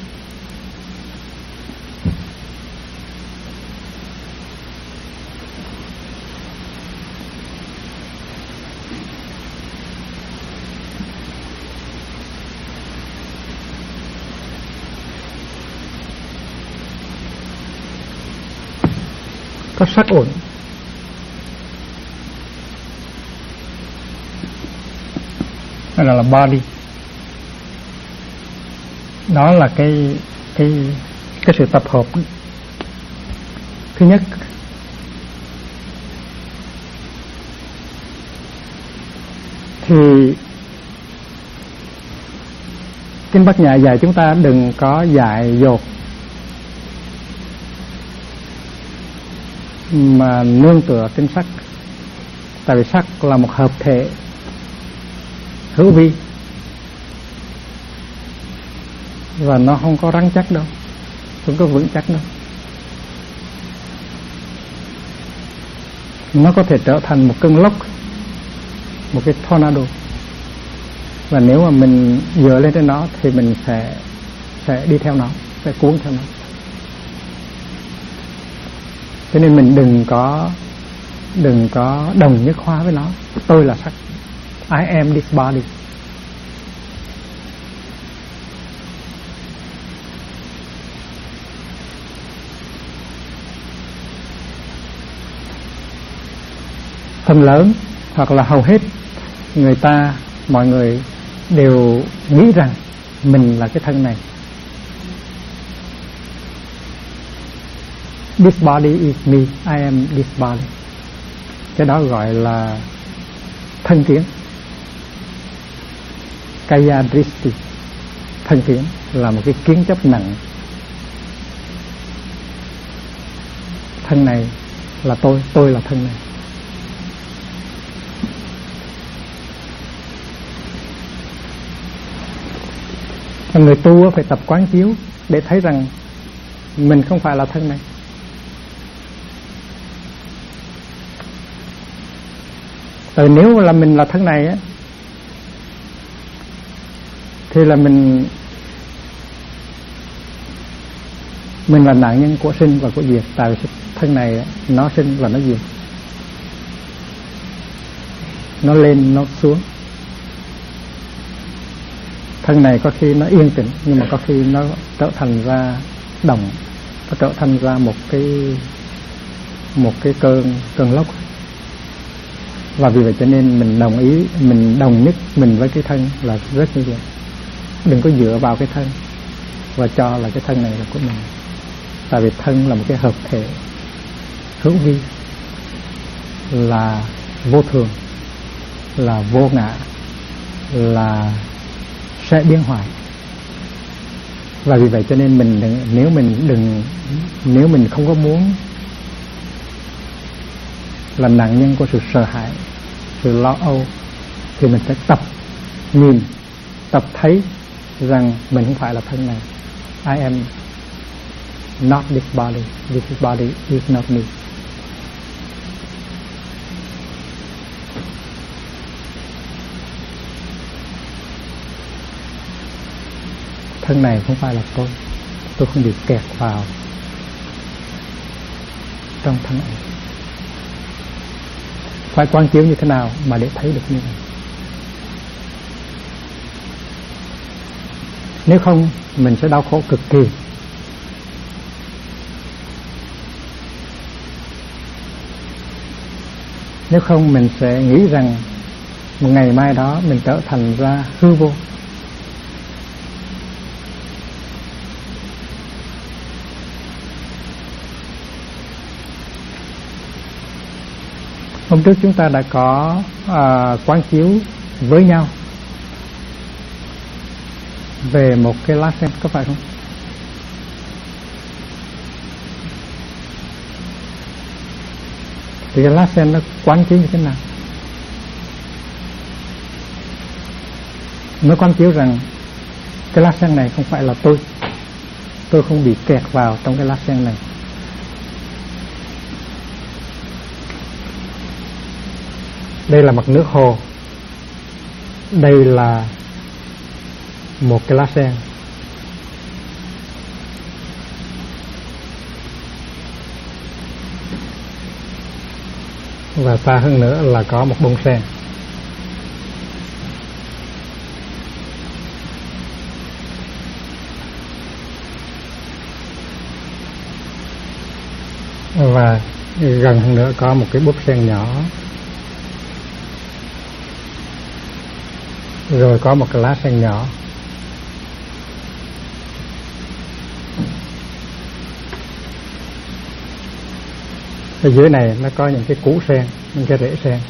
Có sắc uẩn, hay là body. Đó là cái sự tập hợp. Thứ nhất, thì Kinh Bát Nhã dạy chúng ta đừng có dại dột mà nương tựa trên sắc. Tại vì sắc là một hợp thể hữu vi, và nó không có rắn chắc đâu, không có vững chắc đâu. Nó có thể trở thành một cơn lốc một cái tornado, và nếu mà mình dựa lên trên nó thì mình sẽ đi theo nó, sẽ cuốn theo nó. Cho nên mình đừng có đồng nhất hóa với nó. Tôi là sắc, I am this body. Phần lớn hoặc là hầu hết mọi người đều nghĩ rằng mình là cái thân này. This body is me, I am this body. Cái đó gọi là thân kiến, Kaya Dristi. Thân kiến là một cái kiến chấp nặng. Thân này là tôi là thân này. Người tu phải tập quán chiếu để thấy rằng mình không phải là thân này. Nếu là mình là thân này á, thì là mình là nạn nhân của sinh và của diệt. Tại vì thân này nó sinh và nó diệt, nó lên nó xuống. Thân này có khi nó yên tĩnh, nhưng mà có khi nó trở thành ra động, nó trở thành ra một cái cơn lốc. Và vì vậy cho nên mình đồng nhất mình với cái thân là rất như vậy. Đừng có dựa vào cái thân và cho là cái thân này là của mình. Tại vì thân là một cái hợp thể hữu vi, là vô thường, là vô ngã, là sẽ biến hoại. Và vì vậy cho nên nếu mình không có muốn là nạn nhân của sự sợ hãi, sự lo âu, thì mình sẽ tập thấy rằng mình không phải là thân này. I am not this body, this body is not me. Thân này không phải là tôi không bị kẹt vào trong thân này. Phải quán chiếu như thế nào mà để thấy được như vậy? Nếu không mình sẽ đau khổ cực kỳ. Nếu không mình sẽ nghĩ rằng một ngày mai đó mình trở thành ra hư vô. Hôm trước chúng ta đã có quán chiếu với nhau về một cái lá sen, có phải không? Thì cái lá sen nó quán chiếu như thế nào? Nó quán chiếu rằng cái lá sen này không phải là tôi không bị kẹt vào trong cái lá sen này. Đây là mặt nước hồ, đây là một cái lá sen. Và xa hơn nữa là có một bông sen. Và gần hơn nữa có một cái búp sen nhỏ. Rồi có một cái lá sen nhỏ. Ở dưới này nó có những cái củ sen, những cái rễ sen.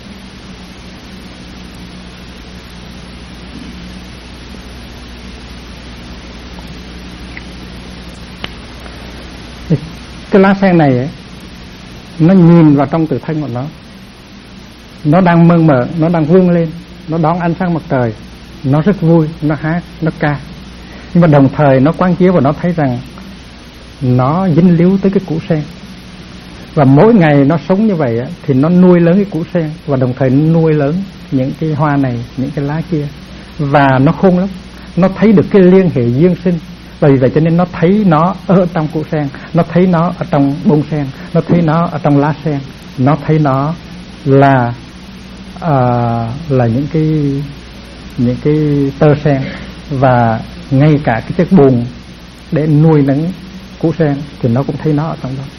Cái lá sen này ấy, nó nhìn vào trong tự thân của nó đang mơn mởn, nó đang vươn lên, nó đón ánh sáng mặt trời, nó rất vui, nó hát, nó ca. Nhưng mà đồng thời nó quán chiếu và nó thấy rằng nó dính líu tới cái củ sen. Và mỗi ngày nó sống như vậy thì nó nuôi lớn cái củ sen, và đồng thời nó nuôi lớn những cái hoa này, những cái lá kia, và nó khôn lắm, nó thấy được cái liên hệ duyên sinh. Vì vậy cho nên nó thấy nó ở trong củ sen, nó thấy nó ở trong bông sen, nó thấy nó ở trong lá sen, nó thấy nó là những cái tơ sen, và ngay cả cái chất bùn để nuôi nấng củ sen thì nó cũng thấy nó ở trong đó.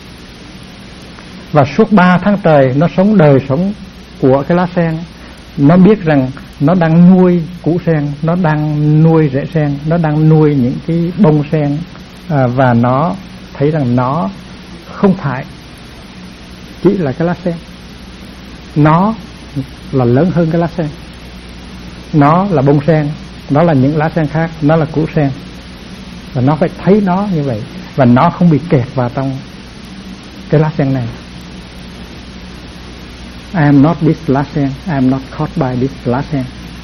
Và suốt 3 tháng trời nó sống đời sống của cái lá sen, nó biết rằng nó đang nuôi củ sen, nó đang nuôi rễ sen, nó đang nuôi những cái bông sen, và nó thấy rằng nó không phải chỉ là cái lá sen, nó là lớn hơn cái lá sen, nó là bông sen, nó là những lá sen khác, nó là củ sen, và nó phải thấy nó như vậy, và nó không bị kẹt vào trong cái lá sen này. I am not this lá sen, I am not caught by this lá sen.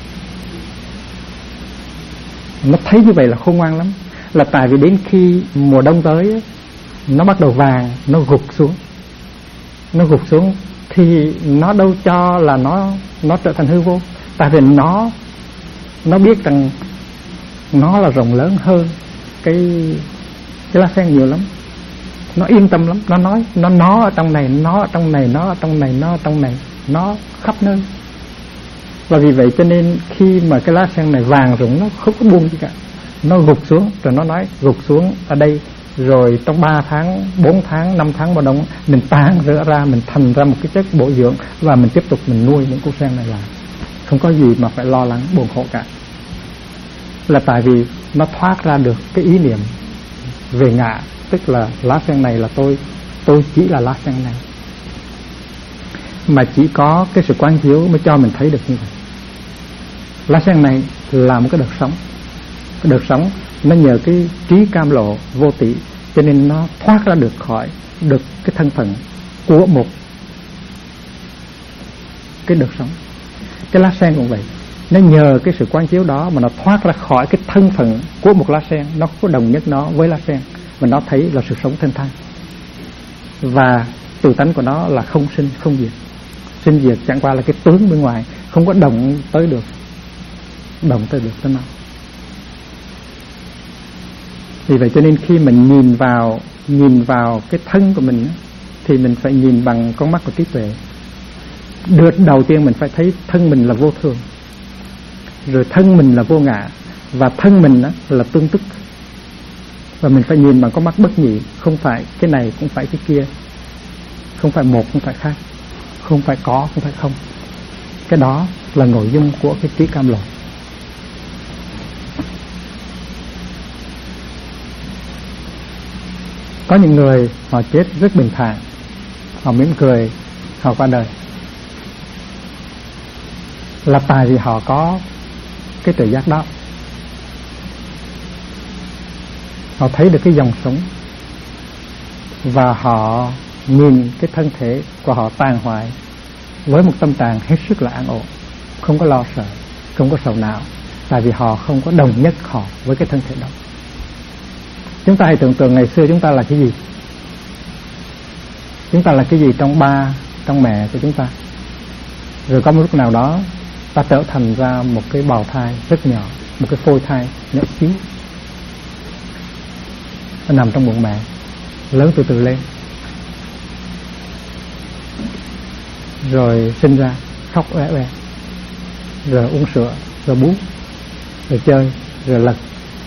Nó thấy như vậy là khôn ngoan lắm, là tại vì đến khi mùa đông tới, nó bắt đầu vàng, nó gục xuống thì nó đâu cho là nó trở thành hư vô, tại vì nó biết rằng nó là rộng lớn hơn cái lá sen nhiều lắm. Nó yên tâm lắm, nó nói nó ở trong này, nó ở trong này, nó ở trong này, nó ở trong này, nó khắp nơi. Và vì vậy cho nên khi mà cái lá sen này vàng rụng, nó không có buông gì cả, nó gục xuống, rồi nó nói gục xuống ở đây, rồi trong 3 tháng, 4 tháng, 5 tháng mùa đông mình tán rửa ra, mình thành ra một cái chất bổ dưỡng, và mình tiếp tục mình nuôi những củ sen này lại, không có gì mà phải lo lắng buồn khổ cả. Là tại vì nó thoát ra được cái ý niệm về ngã, tức là lá sen này là tôi chỉ là lá sen này, mà chỉ có cái sự quán chiếu mới cho mình thấy được như vậy. Lá sen này là một cái đợt sống, nó nhờ cái trí cam lộ vô tỷ, cho nên nó thoát ra được khỏi được cái thân phận của một cái đợt sống. Cái lá sen cũng vậy, nó nhờ cái sự quán chiếu đó mà nó thoát ra khỏi cái thân phận của một lá sen, nó có đồng nhất nó với lá sen, và nó thấy là sự sống thanh thang, và tự tánh của nó là không sinh không diệt. Sinh diệt chẳng qua là cái tướng bên ngoài, không có động tới được tới nào. Vì vậy cho nên khi mình nhìn vào cái thân của mình, thì mình phải nhìn bằng con mắt của trí tuệ. Đầu tiên mình phải thấy thân mình là vô thường, rồi thân mình là vô ngã, và thân mình là tương tức. Và mình phải nhìn bằng con mắt bất nhị, không phải cái này cũng phải cái kia, không phải một không phải khác, không phải có không phải không. Cái đó là nội dung của cái trí cam lộ. Có những người họ chết rất bình thản, họ mỉm cười, họ qua đời, là tại vì họ có cái tự giác đó. Họ thấy được cái dòng sống, và họ nhìn cái thân thể của họ tàn hoại với một tâm trạng hết sức là an ổn, không có lo sợ, không có sầu não, tại vì họ không có đồng nhất họ với cái thân thể đó. Chúng ta hãy tưởng tượng ngày xưa chúng ta là cái gì? Chúng ta là cái gì trong ba, trong mẹ của chúng ta? Rồi có một lúc nào đó ta trở thành ra một cái bào thai rất nhỏ, một cái phôi thai nhỏ xíu, nó nằm trong bụng mẹ, lớn từ từ lên, rồi sinh ra khóc oe oe, rồi uống sữa, rồi bú, rồi chơi, rồi lật.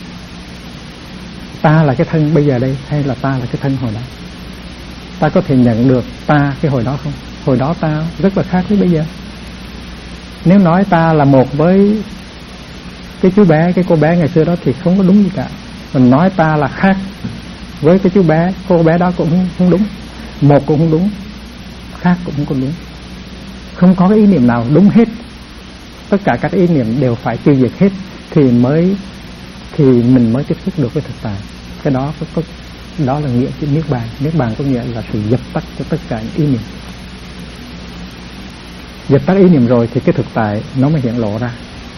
Ta là cái thân bây giờ đây, hay là ta là cái thân hồi đó? Ta có thể nhận được ta cái hồi đó không? Hồi đó ta rất là khác với bây giờ. Nếu nói ta là một với cái chú bé, cái cô bé ngày xưa đó thì không có đúng gì cả. Mình nói ta là khác với cái chú bé, cô bé đó cũng không đúng, một cũng không đúng, khác cũng không đúng. Không có cái ý niệm nào đúng hết. Tất cả các ý niệm đều phải tiêu diệt hết thì mình mới tiếp xúc được với thực tại. Cái đó đó là nghĩa chữ niết bàn. Niết bàn có nghĩa là sự dập tắt của tất cả những ý niệm. Dập tắt ý niệm rồi thì cái thực tại nó mới hiện lộ ra.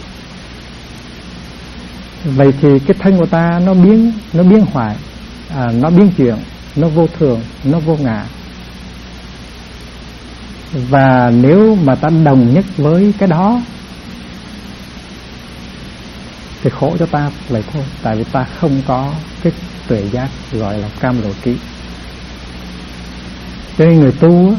Vậy thì cái thân của ta nó biến hoại, nó biến chuyển, nó vô thường, nó vô ngã. Và nếu mà ta đồng nhất với cái đó thì khổ cho ta vậy thôi. Tại vì ta không có cái tuệ giác gọi là cam lộ trí. Cho nên người tu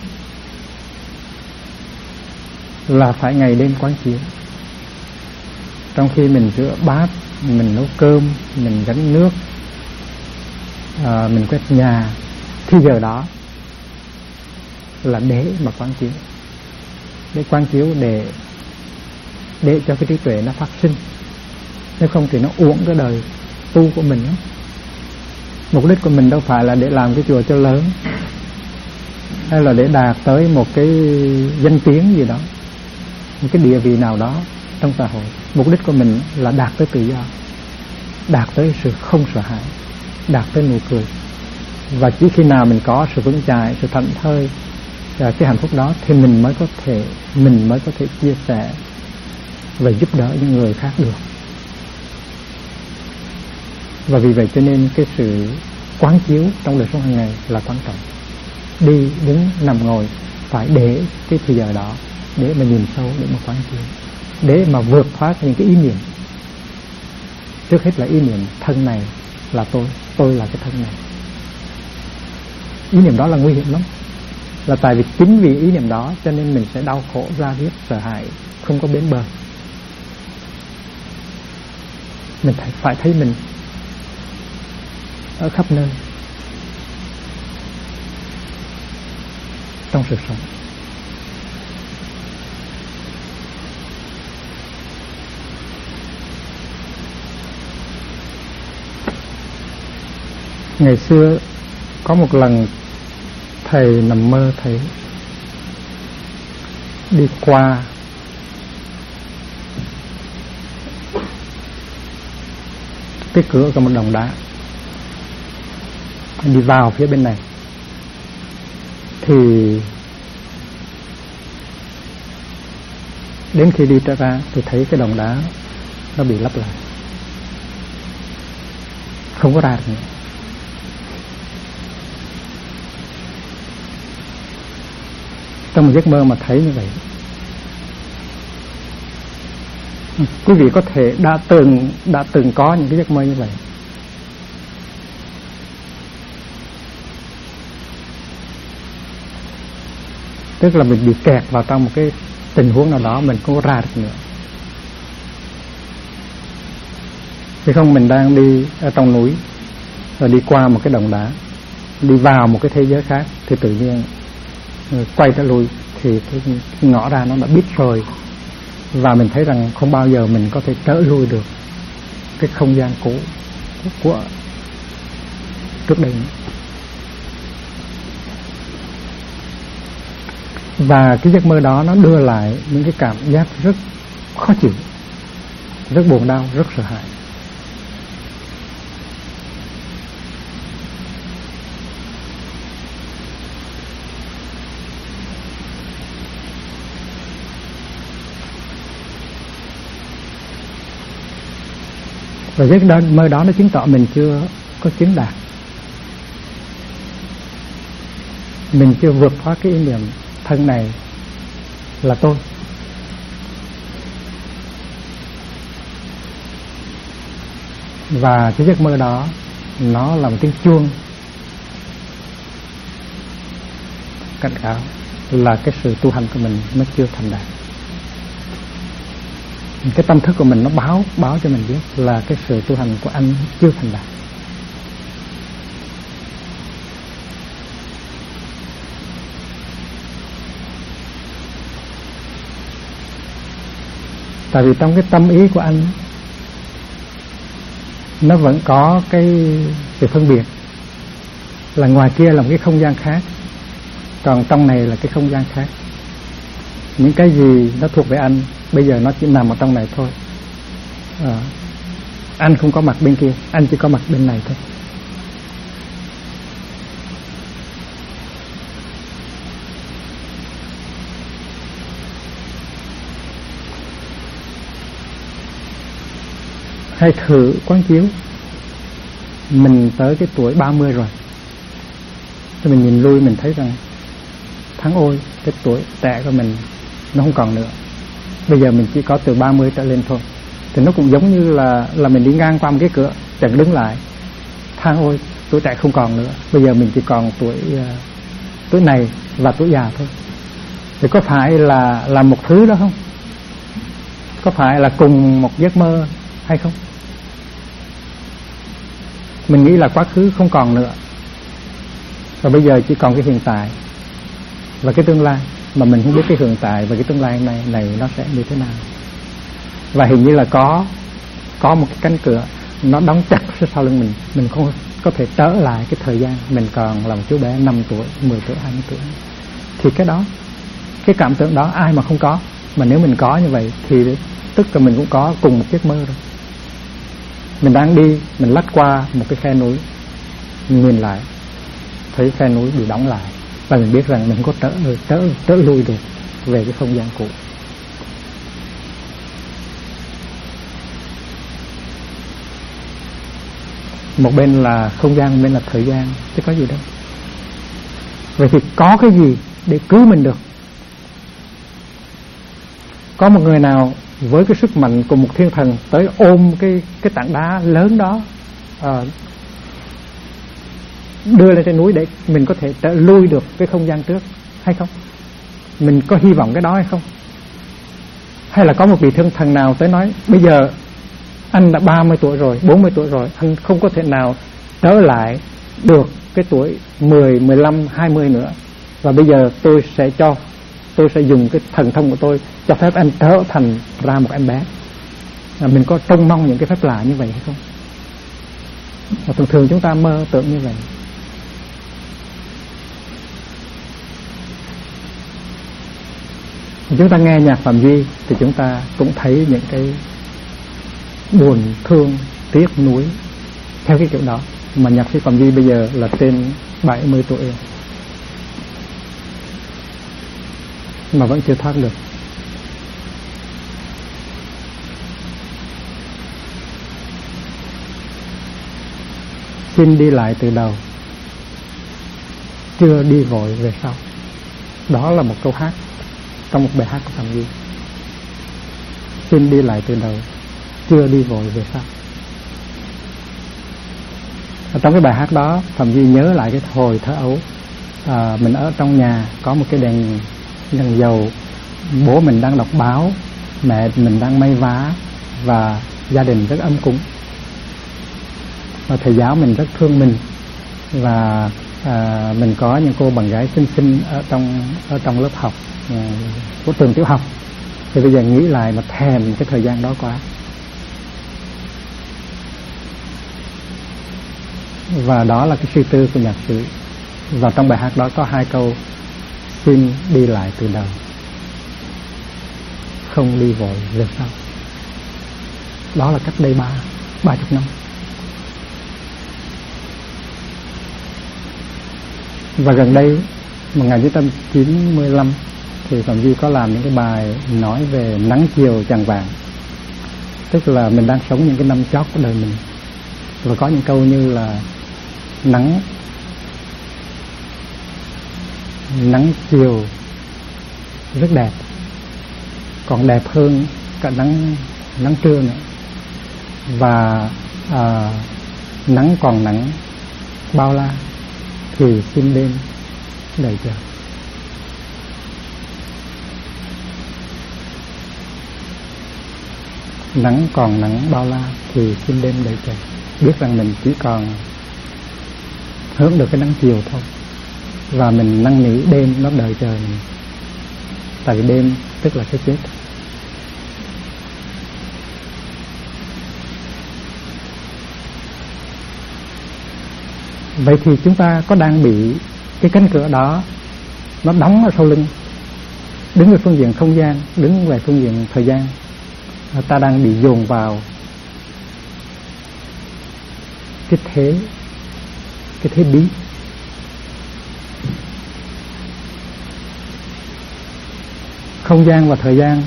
là phải ngày đêm quán chiếu. Trong khi mình rửa bát, mình nấu cơm, mình gánh nước, mình quét nhà, thì giờ đó là để mà quán chiếu. Để quán chiếu để cho cái trí tuệ nó phát sinh. Nếu không thì nó uổng cái đời tu của mình đó. Mục đích của mình đâu phải là để làm cái chùa cho lớn, hay là để đạt tới một cái danh tiếng gì đó, một cái địa vị nào đó trong xã hội. Mục đích của mình là đạt tới tự do, đạt tới sự không sợ hãi, đạt tới nụ cười. Và chỉ khi nào mình có sự vững chãi, sự thảnh thơi, cái hạnh phúc đó, thì mình mới có thể chia sẻ và giúp đỡ những người khác được. Và vì vậy cho nên cái sự quán chiếu trong đời sống hàng ngày là quan trọng. Đi, đứng, nằm, ngồi phải để cái thời giờ đó để mà nhìn sâu, để mà quán chiếu, để mà vượt thoát những cái ý niệm. Trước hết là ý niệm thân này là tôi là cái thân này. Ý niệm đó là nguy hiểm lắm. Là tại vì chính vì ý niệm đó cho nên mình sẽ đau khổ, ra diết, sợ hãi, không có bến bờ. Mình phải thấy mình ở khắp nơi trong sự sống. Ngày xưa có một lần thầy nằm mơ thấy đi qua cái cửa của một đồng đá, đi vào phía bên này thì đến khi đi trở ra thì thấy cái đồng đá nó bị lấp lại, không có ra được nữa. Trong một giấc mơ mà thấy như vậy, quý vị có thể đã từng có những cái giấc mơ như vậy. Tức là mình bị kẹt vào trong một cái tình huống nào đó, mình không có ra được nữa. Chứ không mình đang đi ở trong núi, rồi đi qua một cái đồng đá, đi vào một cái thế giới khác, thì tự nhiên quay trở lui thì cái ngõ ra nó đã biết rồi. Và mình thấy rằng không bao giờ mình có thể trở lui được cái không gian cũ của trước đây nữa. Và cái giấc mơ đó nó đưa lại những cái cảm giác rất khó chịu, rất buồn đau, rất sợ hãi. Và giấc mơ đó nó chứng tỏ mình chưa có chứng đạt, mình chưa vượt thoát cái ý niệm thân này là tôi. Và cái giấc mơ đó nó là một tiếng chuông cảnh cáo là cái sự tu hành của mình nó chưa thành đạt. Cái tâm thức của mình nó báo cho mình biết là cái sự tu hành của anh chưa thành đạt. Tại vì trong cái tâm ý của anh nó vẫn có cái sự phân biệt là ngoài kia là một cái không gian khác, còn trong này là cái không gian khác. Những cái gì nó thuộc về anh bây giờ nó chỉ nằm ở trong này thôi. Anh không có mặt bên kia, anh chỉ có mặt bên này thôi. Hãy thử quán chiếu. Mình tới cái tuổi 30 rồi, thì mình nhìn lui mình thấy rằng tháng ôi cái tuổi trẻ của mình nó không còn nữa, bây giờ mình chỉ có từ 30 trở lên thôi. Thì nó cũng giống như là mình đi ngang qua một cái cửa, chẳng đứng lại, tháng ôi tuổi trẻ không còn nữa, bây giờ mình chỉ còn tuổi này và tuổi già thôi. Thì có phải là một thứ đó không? Có phải là cùng một giấc mơ hay không? Mình nghĩ là quá khứ không còn nữa, và bây giờ chỉ còn cái hiện tại và cái tương lai, mà mình không biết cái hiện tại và cái tương lai này nó sẽ như thế nào. Và hình như là có một cái cánh cửa nó đóng chặt phía sau lưng mình không có thể trở lại cái thời gian mình còn là một chú bé 5 tuổi, 10 tuổi, 20 tuổi. Thì cái cảm tưởng đó ai mà không có, mà nếu mình có như vậy thì tức là mình cũng có cùng một giấc mơ rồi. Mình đang đi, mình lách qua một cái khe núi, mình nhìn lại thấy khe núi bị đóng lại, và mình biết rằng mình không có trở lui được về cái không gian cũ. Một bên là không gian, một bên là thời gian, chứ có gì đâu. Vậy thì có cái gì để cứu mình được? Có một người nào với cái sức mạnh của một thiên thần tới ôm cái tảng đá lớn đó, đưa lên trên núi để mình có thể trở lui được cái không gian trước hay không? Mình có hy vọng cái đó hay không? Hay là có một vị thiên thần nào tới nói bây giờ anh đã 30 tuổi rồi, 40 tuổi rồi, anh không có thể nào trở lại được cái tuổi 10, 15, 20 nữa, và bây giờ tôi sẽ dùng cái thần thông của tôi cho phép anh trở thành ra một em bé. Mình có trông mong những cái phép lạ như vậy hay không? Và thường thường chúng ta mơ tưởng như vậy. Chúng ta nghe nhạc Phạm Duy thì chúng ta cũng thấy những cái buồn thương, tiếc nuối theo cái kiểu đó. Mà nhạc sĩ Phạm Duy bây giờ là trên 70 tuổi mà vẫn chưa thoát được. Xin đi lại từ đầu, chưa đi vội về sau. Đó là một câu hát trong một bài hát của Phạm Duy. Xin đi lại từ đầu, chưa đi vội về sau. Ở trong cái bài hát đó, Phạm Duy nhớ lại cái hồi thơ ấu. Mình ở trong nhà có một cái đèn dầu, bố mình đang đọc báo, mẹ mình đang may vá, và gia đình rất ấm cúng. Và thầy giáo mình rất thương mình, và mình có những cô bạn gái xinh xinh ở trong lớp học của trường tiểu học. Thì bây giờ nghĩ lại mà thèm cái thời gian đó quá. Và đó là cái suy tư của nhạc sĩ. Và trong bài hát đó có 2 câu: xin đi lại từ đầu, không đi vội về sau. Đó là cách đây 30 năm. Và gần đây 1995 thì Phạm Duy có làm những cái bài nói về nắng chiều chạng vạng, tức là mình đang sống những cái năm chót của đời mình. Và có những câu như là nắng chiều rất đẹp, còn đẹp hơn cả nắng trưa nữa. Và nắng còn nắng bao la thì xin đêm đợi chờ. Nắng còn nắng bao la thì xin đêm đợi chờ. Biết rằng mình chỉ còn hưởng được cái nắng chiều thôi, và mình năn nỉ đêm nó đợi chờ mình. Tại vì đêm tức là cái chết. Vậy thì chúng ta có đang bị cái cánh cửa đó nó đóng ở sau lưng, đứng về phương diện không gian, đứng về phương diện thời gian, ta đang bị dồn vào cái thế bí. Không gian và thời gian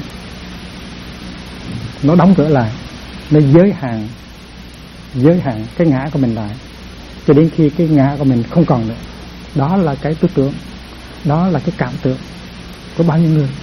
nó đóng cửa lại, nó giới hạn cái ngã của mình lại, cho đến khi cái ngã của mình không còn nữa. Đó là cái tư tưởng. Đó là cái cảm tưởng của bao nhiêu người.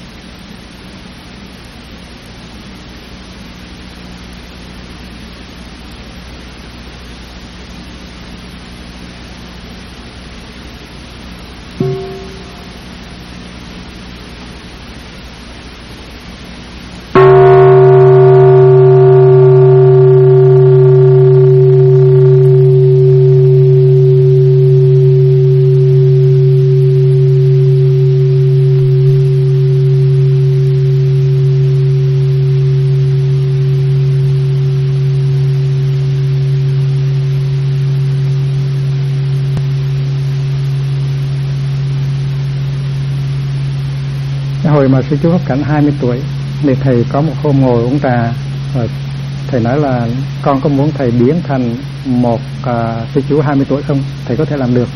Hồi mà sư chú Pháp Cảnh 20 tuổi thì thầy có một hôm ngồi uống trà, rồi thầy nói là con có muốn thầy biến thành một sư chú 20 tuổi không? Thầy có thể làm được.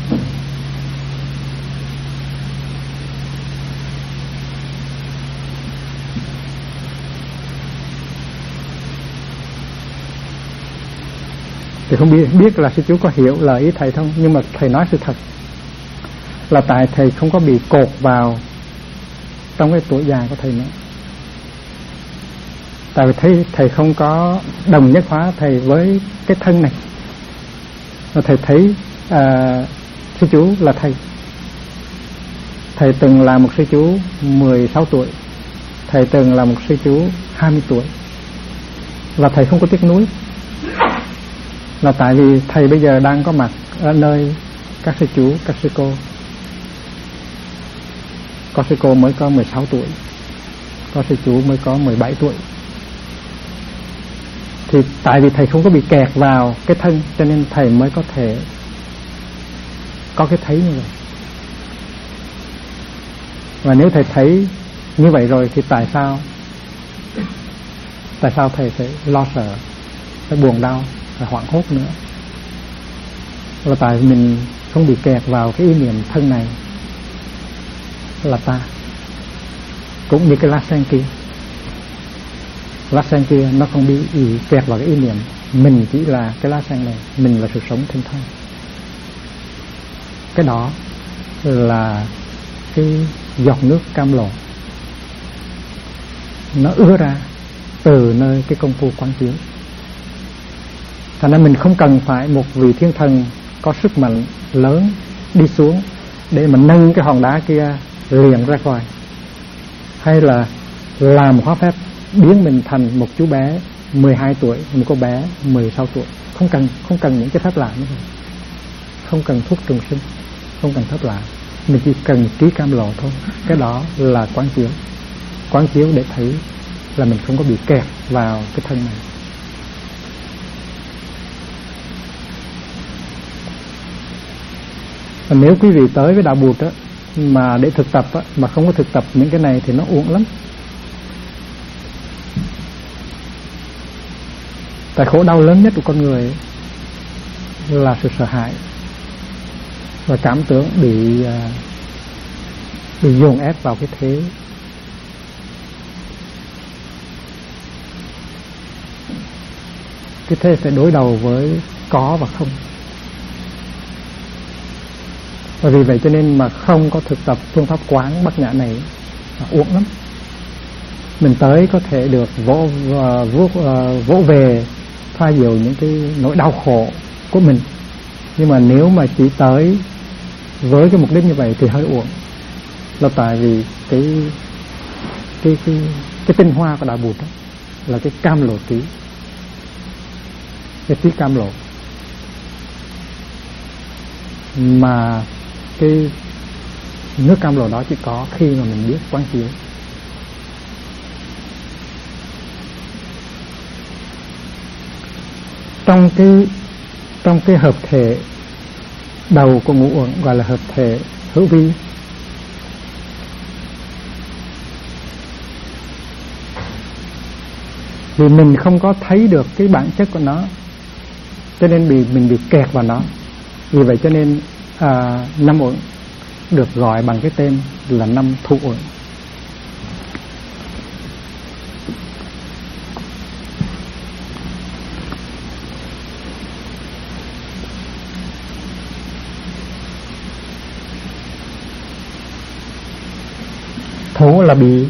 Thì không biết là sư chú có hiểu lời ý thầy không, nhưng mà thầy nói sự thật là tại thầy không có bị cột vào trong cái tuổi già của thầy nữa. Tại vì thầy không có đồng nhất hóa thầy với cái thân này. Và thầy thấy sư chú là thầy. Thầy từng là một sư chú 16 tuổi, thầy từng là một sư chú 20 tuổi. Và thầy không có tiếc nuối, là tại vì thầy bây giờ đang có mặt ở nơi các sư chú, các sư cô. Có sư cô mới có 16 tuổi, có sư chú mới có 17 tuổi. Thì tại vì thầy không có bị kẹt vào cái thân, cho nên thầy mới có thể có cái thấy như vậy. Và nếu thầy thấy như vậy rồi thì tại sao thầy phải lo sợ, phải buồn đau, phải hoảng hốt nữa? Là tại vì mình không bị kẹt vào cái ý niệm thân này là ta. Cũng như cái lá sen kia, lá sen kia nó không bị kẹt vào cái ý niệm mình chỉ là cái lá sen này, mình là sự sống thanh thang. Cái đó là cái giọt nước cam lộ, nó ứa ra từ nơi cái công phu quán chiếu. Thành ra mình không cần phải một vị thiên thần có sức mạnh lớn đi xuống để mà nâng cái hòn đá kia liền ra khỏi, hay là làm một hóa phép biến mình thành một chú bé 12 tuổi, một cô bé 16 tuổi. Không cần những cái phép lạ nữa, không cần thuốc trùng sinh, không cần phép lạ. Mình chỉ cần trí cam lộ thôi. Cái đó là quán chiếu để thấy là mình không có bị kẹt vào cái thân này. Và nếu quý vị tới với đạo Bụt á, mà để thực tập á, mà không có thực tập những cái này thì nó uổng lắm. Tại khổ đau lớn nhất của con người là sự sợ hãi và cảm tưởng bị dồn ép vào cái thế. Cái thế phải đối đầu với có và không. Và vì vậy cho nên mà không có thực tập phương pháp quán bát nhã này uổng lắm. Mình tới có thể được vỗ về thoa dịu những cái nỗi đau khổ của mình, nhưng mà nếu mà chỉ tới với cái mục đích như vậy thì hơi uổng. Là tại vì cái tinh hoa của đạo Bụt đó là cái cam lộ trí, cái trí cam lộ, mà cái nước cam lộ đó chỉ có khi mà mình biết quán chiếu. Trong cái hợp thể đầu của ngũ uẩn gọi là hợp thể hữu vi, vì mình không có thấy được cái bản chất của nó, cho nên mình bị kẹt vào nó. Vì vậy cho nên năm uẩn được gọi bằng cái tên là năm thụ uẩn. Thú là bị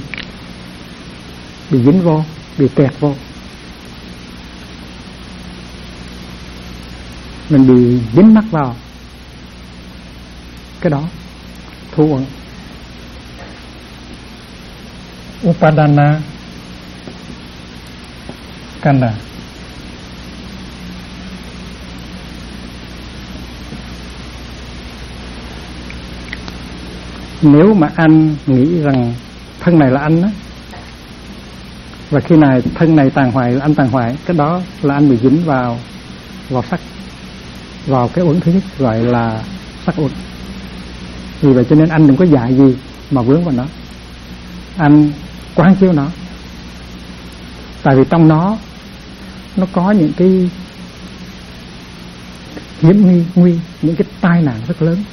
dính vô, bị kẹt vô. Mình bị dính mắc vào cái đó, thú uẩn. Upadana Kanda. Nếu mà anh nghĩ rằng thân này là anh á, và khi này thân này tàn hoại là anh tàn hoại, cái đó là anh bị dính vào sắc, vào cái uẩn thứ nhất gọi là sắc uẩn. Vì vậy cho nên anh đừng có dạy gì mà vướng vào nó, anh quán chiếu nó. Tại vì trong nó có những cái hiểm nguy, những cái tai nạn rất lớn.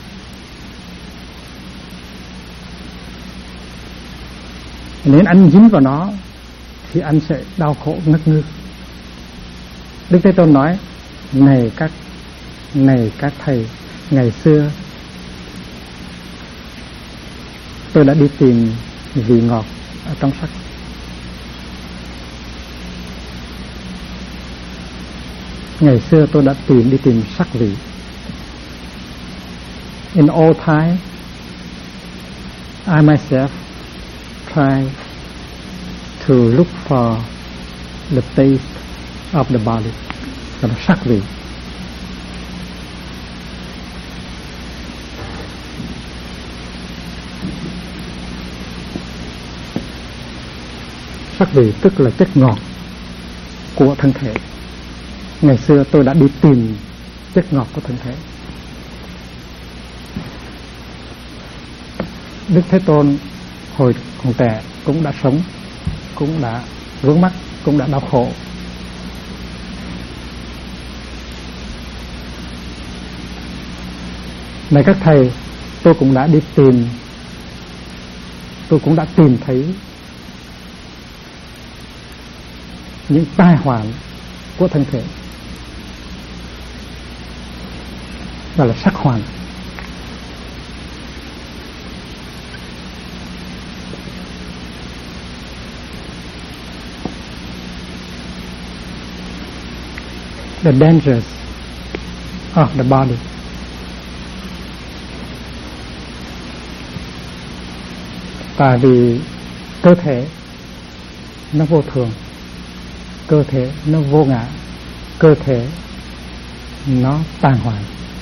Nếu anh dính vào nó thì anh sẽ đau khổ ngất ngư. Đức Thế Tôn nói: này các thầy, ngày xưa tôi đã đi tìm vị ngọt ở trong sắc. Ngày xưa tôi đã đi tìm sắc vị. In all time, I myself try to look for the taste of the body, là sắc vị. Sắc vị tức là chất ngọt của thân thể. Ngày xưa tôi đã đi tìm chất ngọt của thân thể. Đức Thế Tôn hồi còn trẻ cũng đã sống, cũng đã vướng mắc, cũng đã đau khổ. Này các thầy, tôi cũng đã tìm thấy những tai họa của thân thể, gọi là sắc hoàn. The dangers of the body. Tại vì cơ thể nó vô thường, cơ thể nó vô ngã, cơ thể nó tàn hoại.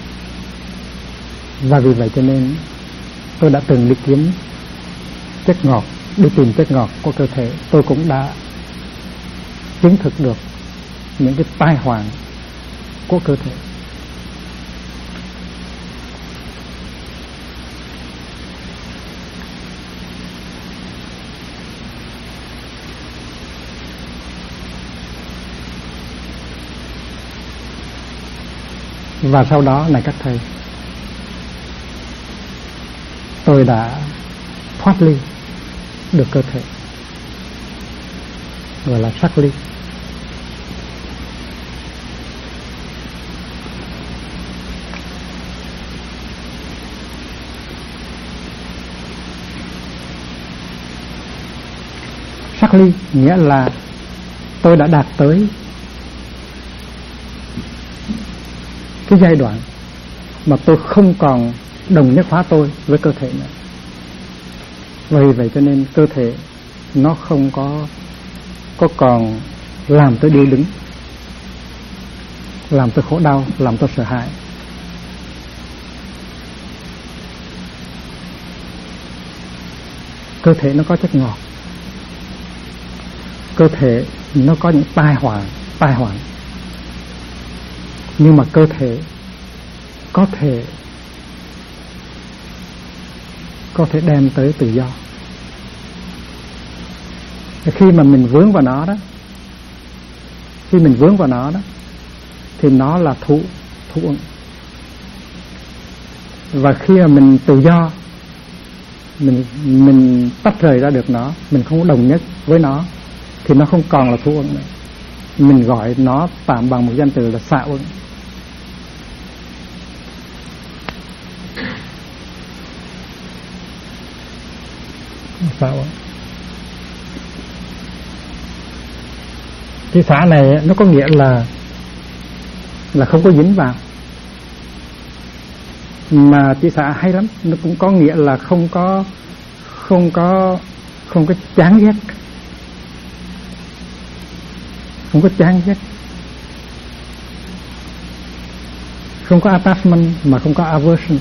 Và vì vậy cho nên tôi đã từng đi kiếm chất ngọt, đi tìm chất ngọt của cơ thể. Tôi cũng đã chứng thực được những cái tai họa của cơ thể. Và sau đó này các thầy, tôi đã thoát ly được cơ thể, gọi là sắc ly. Sắc ly nghĩa là tôi đã đạt tới cái giai đoạn mà tôi không còn đồng nhất hóa tôi với cơ thể nữa. Vì vậy cho nên cơ thể nó không có còn làm tôi điêu đứng, làm tôi khổ đau, làm tôi sợ hãi. Cơ thể nó có chất ngọt, cơ thể nó có những tai họa, nhưng mà cơ thể có thể đem tới tự do. Khi mà mình vướng vào nó đó, thì nó là thú uẩn. Và khi mà mình tự do, mình tách rời ra được nó, mình không đồng nhất với nó, thì nó không còn là thú uẩn nữa. Mình gọi nó tạm bằng một danh từ là xạ uẩn. Sao ạ? Cái xả này nó có nghĩa là không có dính vào, mà cái xả hay lắm, nó cũng có nghĩa là không có chán ghét, không có chán ghét, không có attachment mà không có aversion.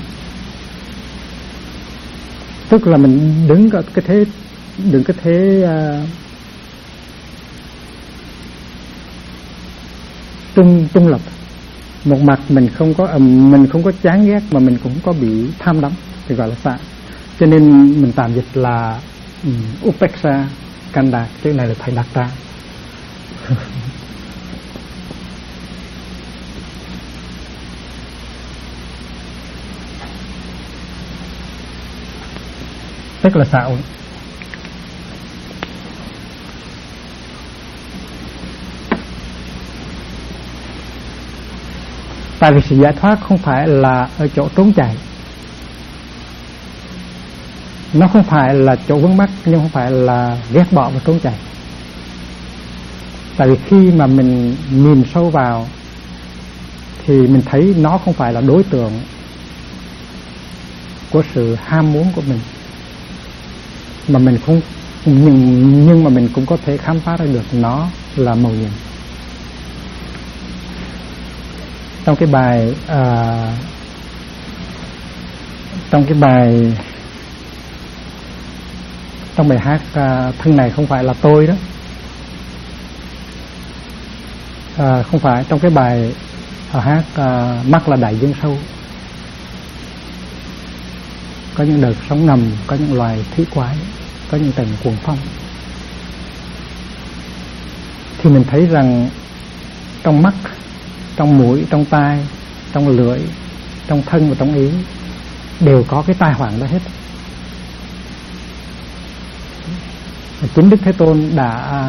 Tức là mình đừng có thế trung lập. Một mặt mình không có chán ghét mà mình cũng có bị tham đắm thì gọi là xả. Cho nên mình tạm dịch là upeksha kanda, cái này là thầy đặt ra. Tức là xạo. Tại vì sự giải thoát không phải là ở chỗ trốn chạy, nó không phải là chỗ vướng mắc, nhưng không phải là ghét bỏ và trốn chạy. Tại vì khi mà mình nhìn sâu vào thì mình thấy nó không phải là đối tượng của sự ham muốn của mình, mà mình không, nhưng mà mình cũng có thể khám phá ra được nó là màu nhiệm. Trong cái bài hát thân này không phải là tôi đó, không phải, trong cái bài hát mắt là đại dương sâu, có những đợt sóng ngầm, có những loài thủy quái, có những tầng cuồng phong, thì mình thấy rằng trong mắt, trong mũi, trong tai, trong lưỡi, trong thân và trong ý đều có cái tai họa đó hết. Chính Đức Thế Tôn đã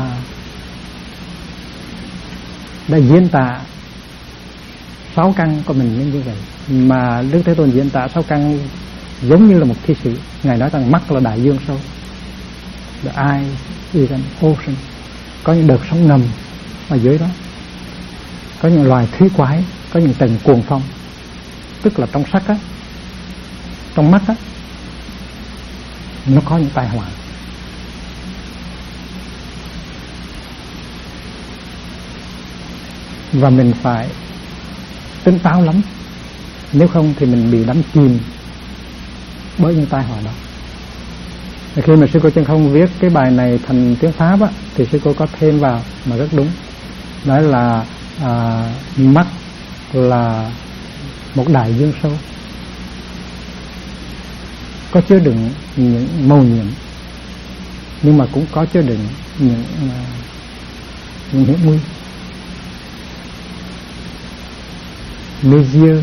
diễn tả 6 căn của mình như vậy, mà Đức Thế Tôn diễn tả 6 căn giống như là một thi sĩ. Ngài nói rằng mắt là đại dương sâu, the eye is an ocean, có những đợt sóng ngầm ở dưới đó, có những loài thủy quái, có những tầng cuồng phong. Tức là trong sắc á, trong mắt á, nó có những tai họa. Và mình phải tỉnh táo lắm, nếu không thì mình bị đắm chìm bởi những tai họa đó. Khi mà sư cô Chân Không viết cái bài này thành tiếng Pháp á, thì sư cô có thêm vào mà rất đúng, nói là mắt là một đại dương sâu, có chứa đựng những màu nhiệm, nhưng mà cũng có chứa đựng những hiểm nguy. Mes yeux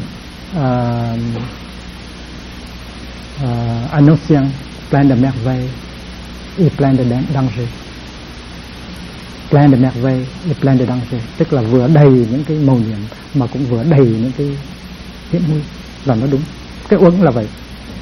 un océan plein de merveilles et plein de dangers. Plein de merveilles et plein de dangers, tức là vừa đầy những cái màu nhiệm mà cũng vừa đầy những cái hiểm nguy. Và nó đúng, cái uẩn là vậy.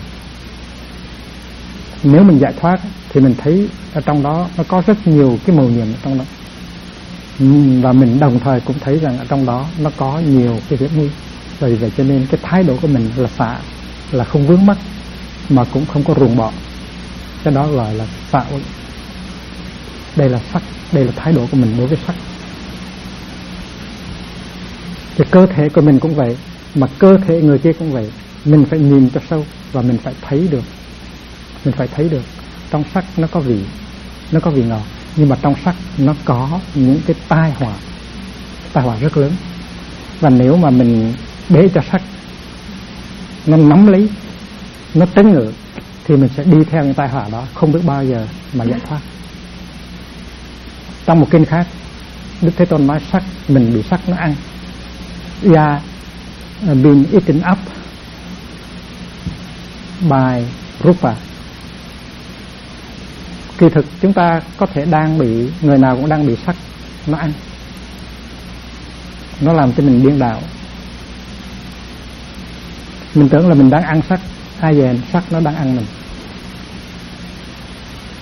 Nếu mình giải thoát thì mình thấy ở trong đó nó có rất nhiều cái màu nhiệm ở trong đó, và mình đồng thời cũng thấy rằng ở trong đó nó có nhiều cái hiểm nguy. Vì vậy cho nên cái thái độ của mình là xả, là không vướng mắc mà cũng không có ruồng bỏ. Cái đó gọi là xả uẩn. Đây là sắc, đây là thái độ của mình đối với sắc. Thì cơ thể của mình cũng vậy, mà cơ thể người kia cũng vậy. Mình phải nhìn cho sâu và mình phải thấy được. Mình phải thấy được trong sắc nó có vị ngọt, nhưng mà trong sắc nó có những cái tai họa rất lớn. Và nếu mà mình để cho sắc nó nắm lấy, nó trấn ngự, thì mình sẽ đi theo những tai họa đó, không biết bao giờ mà giải thoát. Trong một kinh khác, Đức Thế Tôn nói sắc, mình bị sắc nó ăn. We are being eaten up by rupa. Kỳ thực chúng ta có thể đang bị, người nào cũng đang bị sắc nó ăn, nó làm cho mình điên đảo. Mình tưởng là mình đang ăn sắc, ai về sắc nó đang ăn mình.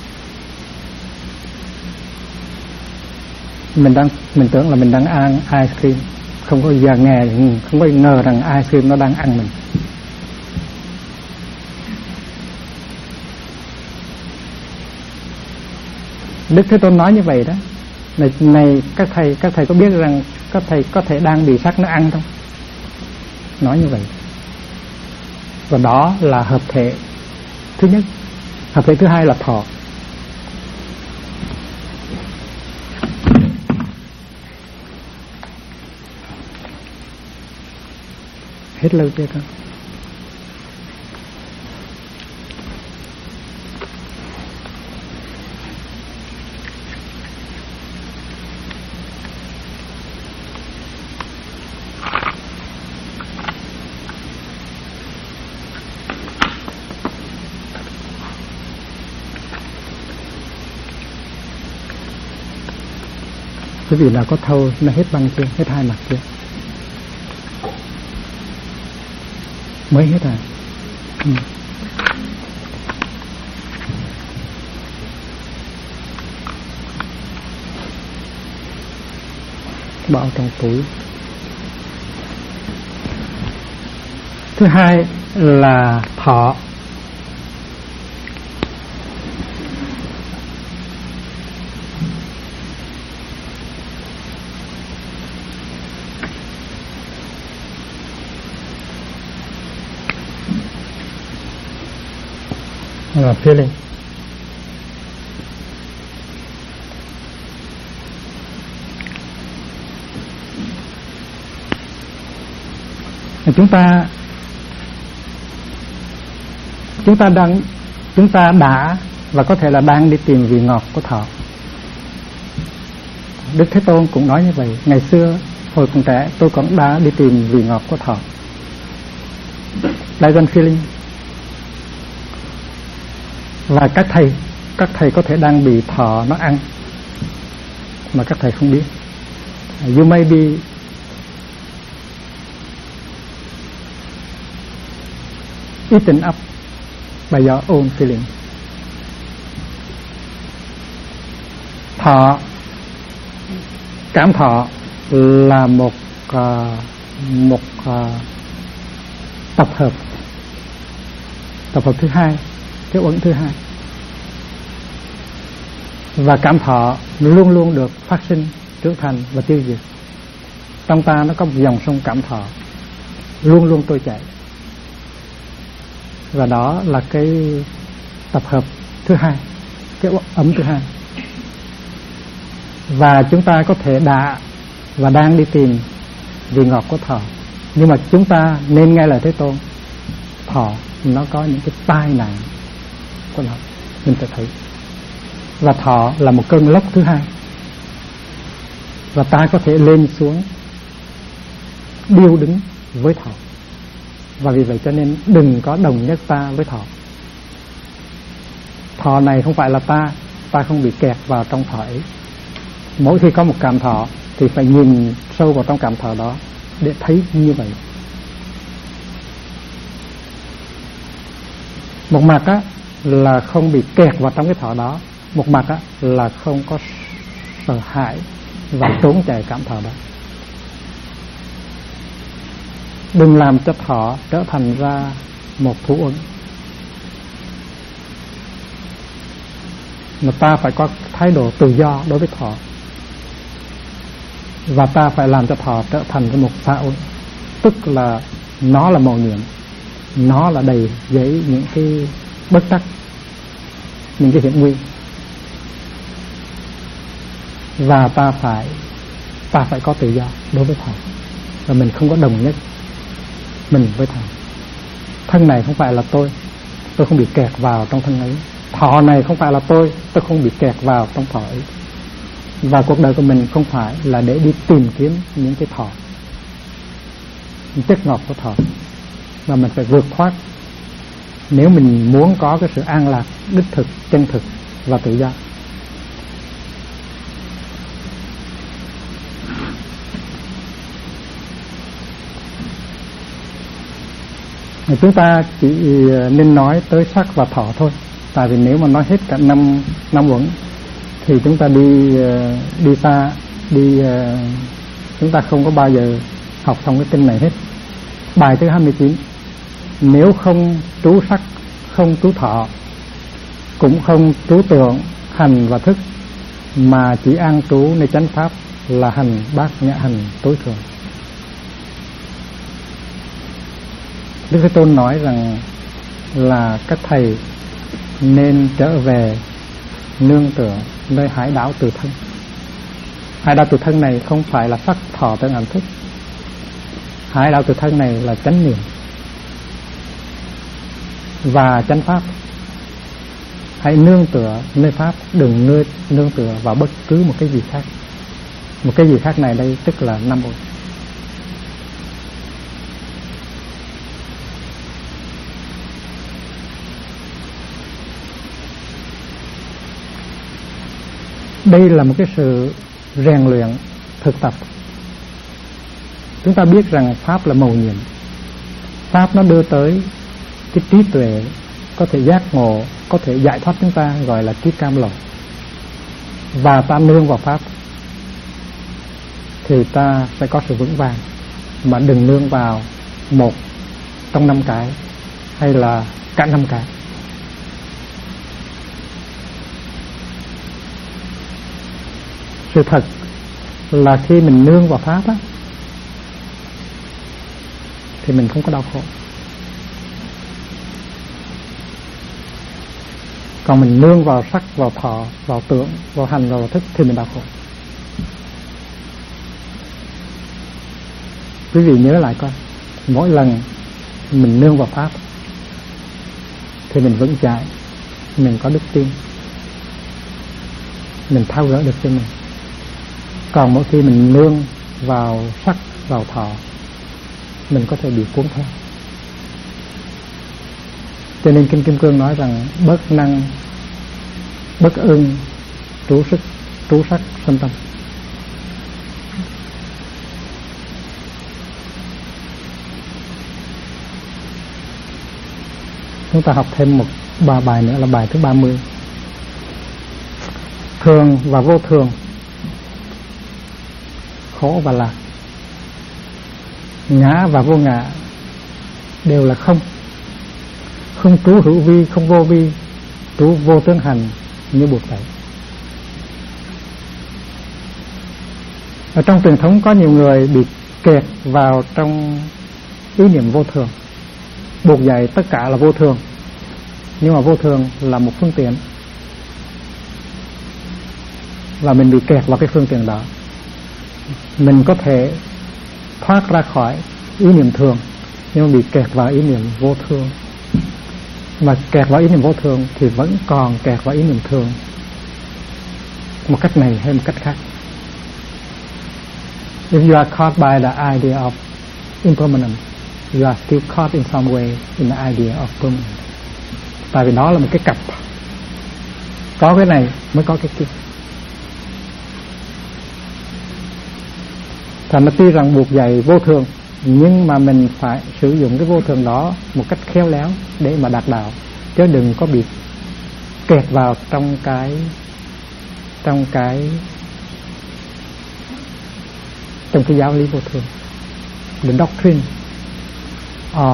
mình tưởng là mình đang ăn ice cream, không có giờ không có ngờ rằng ice cream nó đang ăn mình. Đức Thế Tôn nói như vậy đó. Này các thầy có biết rằng các thầy có thể đang bị sắc nó ăn không? Nói như vậy. Và đó là hợp thể thứ nhất. Hợp thể thứ hai là thọ. Hết lâu chưa con? Quý vị nào có thâu nó hết băng chưa? Hết hai mặt chưa? Mới hết à? Bỏ trong túi. Thứ hai là thọ. Feeling. Chúng ta đã và có thể là đang đi tìm vị ngọt của thọ. Đức Thế Tôn cũng nói như vậy. Ngày xưa hồi còn trẻ tôi cũng đã đi tìm vị ngọt của thọ. Pleasant feeling. Và các thầy có thể đang bị thọ nó ăn mà các thầy không biết. You may be eaten up by your own feeling. Thọ, cảm thọ là một tập hợp thứ hai, cái uẩn thứ hai. Và cảm thọ luôn luôn được phát sinh, trưởng thành và tiêu diệt. Trong ta nó có một dòng sông cảm thọ luôn luôn trôi chảy. Và đó là cái tập hợp thứ hai, cái ấm thứ hai. Và chúng ta có thể đã và đang đi tìm vị ngọt của thọ. Nhưng mà chúng ta nên nghe lời Thế Tôn. Thọ nó có những cái tai nạn của nó, mình sẽ thấy. Và thọ là một cơn lốc thứ hai. Và ta có thể lên xuống điêu đứng với thọ. Và vì vậy cho nên đừng có đồng nhất ta với thọ. Thọ này không phải là ta không bị kẹt vào trong thọ ấy. Mỗi khi có một cảm thọ thì phải nhìn sâu vào trong cảm thọ đó để thấy như vậy. Một mặt á là không bị kẹt vào trong cái thọ đó, một mặt á là không có sợ hãi và trốn chạy cảm thọ đó. Đừng làm cho thọ trở thành ra một thú uẩn. Mà ta phải có thái độ tự do đối với thọ. Và ta phải làm cho thọ trở thành một xã uẩn. Tức là nó là mầu nhiệm, nó là đầy giấy những cái bất trắc, những cái hiểm nguy. Và ta phải có tự do đối với thọ. Và mình không có đồng nhất mình với thọ. Thân này không phải là tôi không bị kẹt vào trong thân ấy. Thọ này không phải là tôi không bị kẹt vào trong thọ ấy. Và cuộc đời của mình không phải là để đi tìm kiếm những cái thọ, những chất ngọt của thọ, mà mình phải vượt thoát nếu mình muốn có cái sự an lạc đích thực, chân thực và tự do. Chúng ta chỉ nên nói tới sắc và thọ thôi. Tại vì nếu mà nói hết cả năm uẩn thì chúng ta đi xa chúng ta không có bao giờ học xong cái kinh này hết. Bài thứ 29: nếu không trú sắc, không trú thọ, cũng không trú tưởng, hành và thức, mà chỉ an trú nơi chánh pháp, là hành bát nhã hành tối thượng. Đức Thế Tôn nói rằng là các thầy nên trở về nương tựa nơi hải đảo tự thân. Hải đảo tự thân này không phải là sắc thọ tưởng hành thức. Hải đảo tự thân này là chánh niệm và chánh pháp. Hãy nương tựa nơi pháp, đừng nương tựa vào bất cứ một cái gì khác. Một cái gì khác này đây tức là năm ổn. Đây là một cái sự rèn luyện thực tập. Chúng ta biết rằng pháp là mầu nhiệm. Pháp nó đưa tới cái trí tuệ có thể giác ngộ, có thể giải thoát chúng ta, gọi là trí cam lồ. Và ta nương vào pháp thì ta sẽ có sự vững vàng, mà đừng nương vào một trong 5 cái hay là cả 5 cái. Sự thật là khi mình nương vào pháp á, thì mình không có đau khổ. Còn mình nương vào sắc, vào thọ, vào tưởng, vào hành, vào thức thì mình đau khổ. Quý vị nhớ lại coi, mỗi lần mình nương vào pháp thì mình vững chãi, mình có đức tin, mình tháo gỡ được cho mình. Còn mỗi khi mình nương vào sắc, vào thọ, mình có thể bị cuốn theo. Cho nên Kinh Kim Cương nói rằng bất năng, bất ưng, trú sức, trú sắc, sanh tâm. Chúng ta học thêm một bài nữa là bài thứ 30. Thường và vô thường, khổ và lạc, ngã và vô ngã đều là không. Không trú hữu vi, không vô vi, trú vô tướng hành như buộc vậy. Ở trong truyền thống có nhiều người bị kẹt vào trong ý niệm vô thường, buộc dạy tất cả là vô thường. Nhưng mà vô thường là một phương tiện, và mình bị kẹt vào cái phương tiện đó. Mình có thể thoát ra khỏi ý niệm thường, nhưng mà bị kẹt vào ý niệm vô thường. Mà kẹt vào ý niệm vô thường thì vẫn còn kẹt vào ý niệm thường, một cách này hay một cách khác. If you are caught by the idea of impermanence, you are still caught in some way in the idea of permanence. Tại vì đó là một cái cặp, có cái này mới có cái kia. Thành ra tuy rằng buộc dạy vô thường, nhưng mà mình phải sử dụng cái vô thường đó một cách khéo léo để mà đạt đạo, chứ đừng có bị kẹt vào trong cái giáo lý vô thường. The doctrine of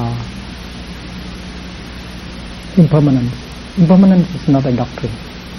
impermanence. Impermanence is not a doctrine.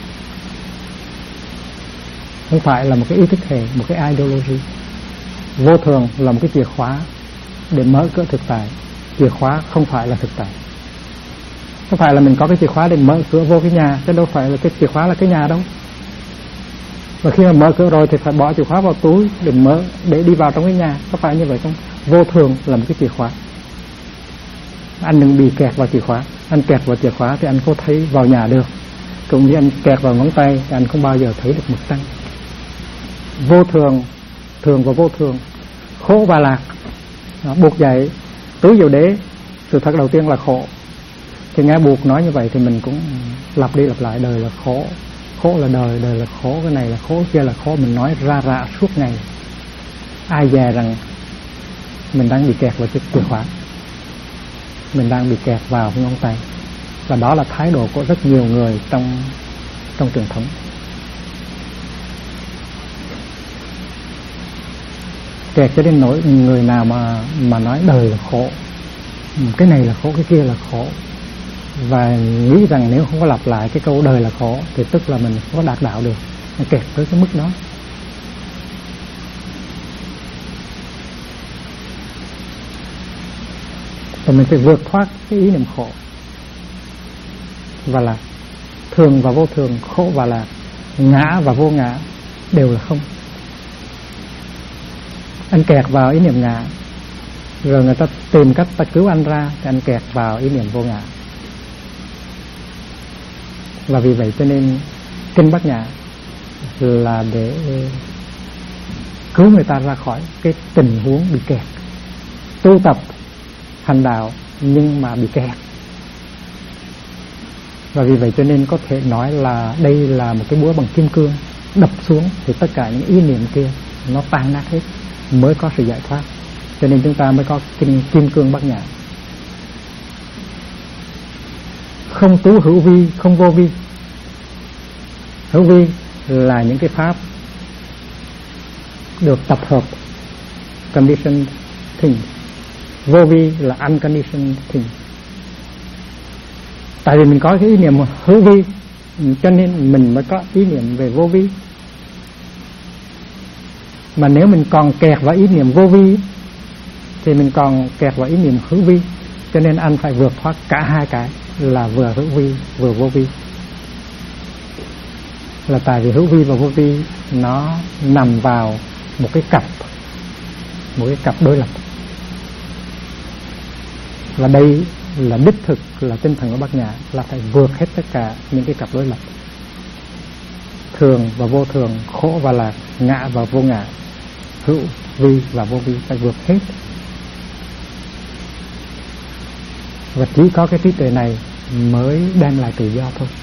Không phải là một cái ý thức hệ, một cái ideology. Vô thường là một cái chìa khóa để mở cửa thực tại. Chìa khóa không phải là thực tại. Không phải là mình có cái chìa khóa để mở cửa vô cái nhà, chứ đâu phải là cái chìa khóa là cái nhà đâu. Và khi mà mở cửa rồi thì phải bỏ chìa khóa vào túi để đi vào trong cái nhà. Có phải như vậy không? Vô thường là một cái chìa khóa. Anh đừng bị kẹt vào chìa khóa. Anh kẹt vào chìa khóa thì anh không thấy vào nhà được. Cũng như anh kẹt vào ngón tay thì anh không bao giờ thấy được mực tăng. Vô thường, thường và vô thường, khổ và lạc, buộc dạy tứ diệu đế. Sự thật đầu tiên là khổ. Thì nghe buộc nói như vậy thì mình cũng lặp đi lặp lại, đời là khổ, khổ là đời, đời là khổ, cái này là khổ, kia là khổ. Mình nói ra suốt ngày. Ai dè rằng mình đang bị kẹt vào chiếc chìa khóa, mình đang bị kẹt vào ngón tay. Và đó là thái độ của rất nhiều người trong truyền thống. Kẹt cho đến nỗi người nào mà nói đời là khổ, cái này là khổ, cái kia là khổ, và nghĩ rằng nếu không có lặp lại cái câu đời là khổ thì tức là mình không có đạt đạo được. Nó kẹt tới cái mức đó. Và mình phải vượt thoát cái ý niệm khổ và lạc, thường và vô thường, khổ và lạc, ngã và vô ngã đều là không. Anh kẹt vào ý niệm ngã, rồi người ta tìm cách ta cứu anh ra, thì anh kẹt vào ý niệm vô ngã. Và vì vậy cho nên kinh Bát Nhã là để cứu người ta ra khỏi cái tình huống bị kẹt, tu tập hành đạo nhưng mà bị kẹt. Và vì vậy cho nên có thể nói là đây là một cái búa bằng kim cương đập xuống thì tất cả những ý niệm kia nó tan nát hết, mới có sự giải thoát. Cho nên chúng ta mới có kinh kim cương Bát Nhã. Không tú hữu vi, không vô vi. Hữu vi là những cái pháp được tập hợp, conditioned things. Vô vi là unconditioned things. Tại vì mình có cái ý niệm hữu vi, cho nên mình mới có ý niệm về vô vi. Mà nếu mình còn kẹt vào ý niệm vô vi thì mình còn kẹt vào ý niệm hữu vi. Cho nên anh phải vượt thoát cả hai cái, là vừa hữu vi vừa vô vi. Là tại vì hữu vi và vô vi nó nằm vào một cái cặp đối lập. Và đây là đích thực, là tinh thần của Bát Nhã, là phải vượt hết tất cả những cái cặp đối lập, thường và vô thường, khổ và lạc, ngã và vô ngã, hữu vi và vô vi, phải vượt hết. Và chỉ có cái trí tuệ này mới đem lại tự do thôi.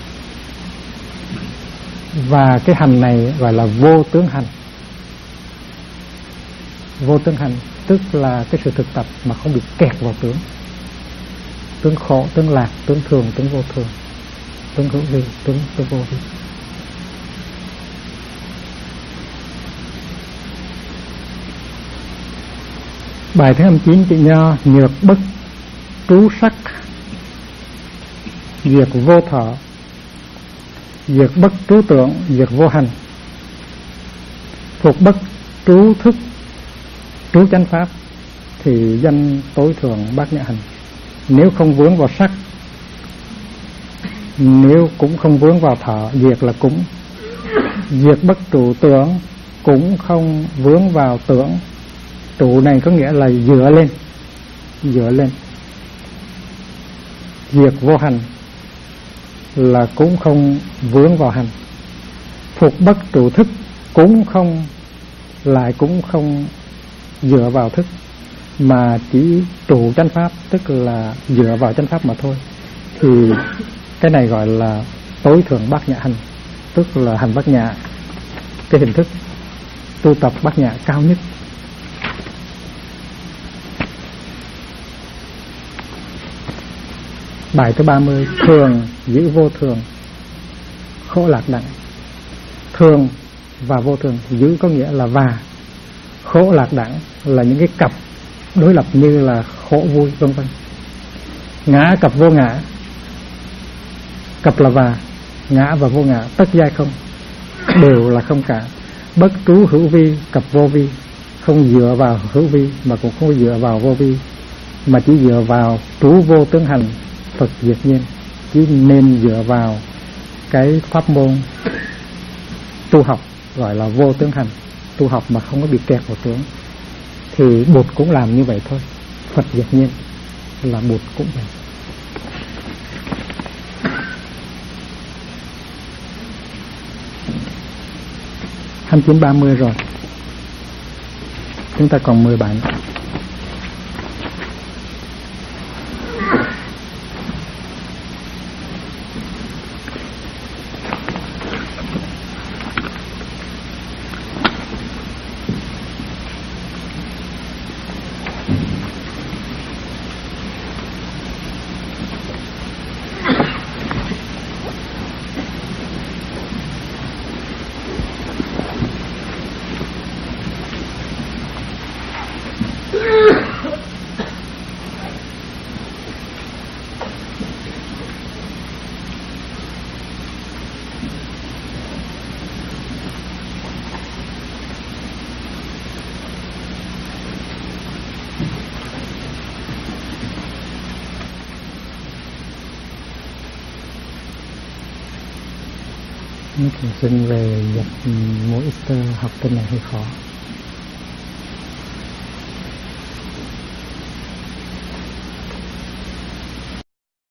Và cái hành này gọi là vô tướng hành. Vô tướng hành tức là cái sự thực tập mà không bị kẹt vào tướng. Tướng khổ, tướng lạc, tướng thường, tướng vô thường, tướng hữu vi, tướng vô vi. Bài thứ 29 chữ Nho: nhược bất trú sắc, diệt vô thọ, diệt bất trú tưởng, diệt vô hành, phục bất trú thức, trú chánh pháp, thì danh tối thượng Bát Nhã hành. Nếu không vướng vào sắc, nếu cũng không vướng vào thọ, diệt là cũng, diệt bất trụ tưởng, cũng không vướng vào tưởng. Trụ này có nghĩa là dựa lên. Diệt vô hành là cũng không vướng vào hành. Phục bất trụ thức, cũng không dựa vào thức, mà chỉ trụ chánh pháp, tức là dựa vào chánh pháp mà thôi. Thì cái này gọi là tối thượng Bát Nhã hành, tức là hành Bát Nhã, cái hình thức tu tập Bát Nhã cao nhất. Bài thứ 30: thường giữ vô thường, khổ lạc đẳng. Thường và vô thường, giữ có nghĩa là và, khổ lạc đẳng là những cái cặp đối lập như là khổ vui vân vân. Ngã cặp vô ngã, cặp là và, ngã và vô ngã tất giai không, đều là không cả. Bất trú hữu vi cặp vô vi, không dựa vào hữu vi mà cũng không dựa vào vô vi, mà chỉ dựa vào trú vô tướng hành, Phật diệt nhiên. Chỉ nên dựa vào cái pháp môn tu học gọi là vô tướng hành, tu học mà không có bị kẹt vào tướng. Thì Bụt cũng làm như vậy thôi, Phật diệt nhiên là Bụt cũng vậy. Hành 930 rồi, chúng ta còn 10 bài nữa. Nó thường sinh về Nhật mùa Easter học kinh này hơi khó.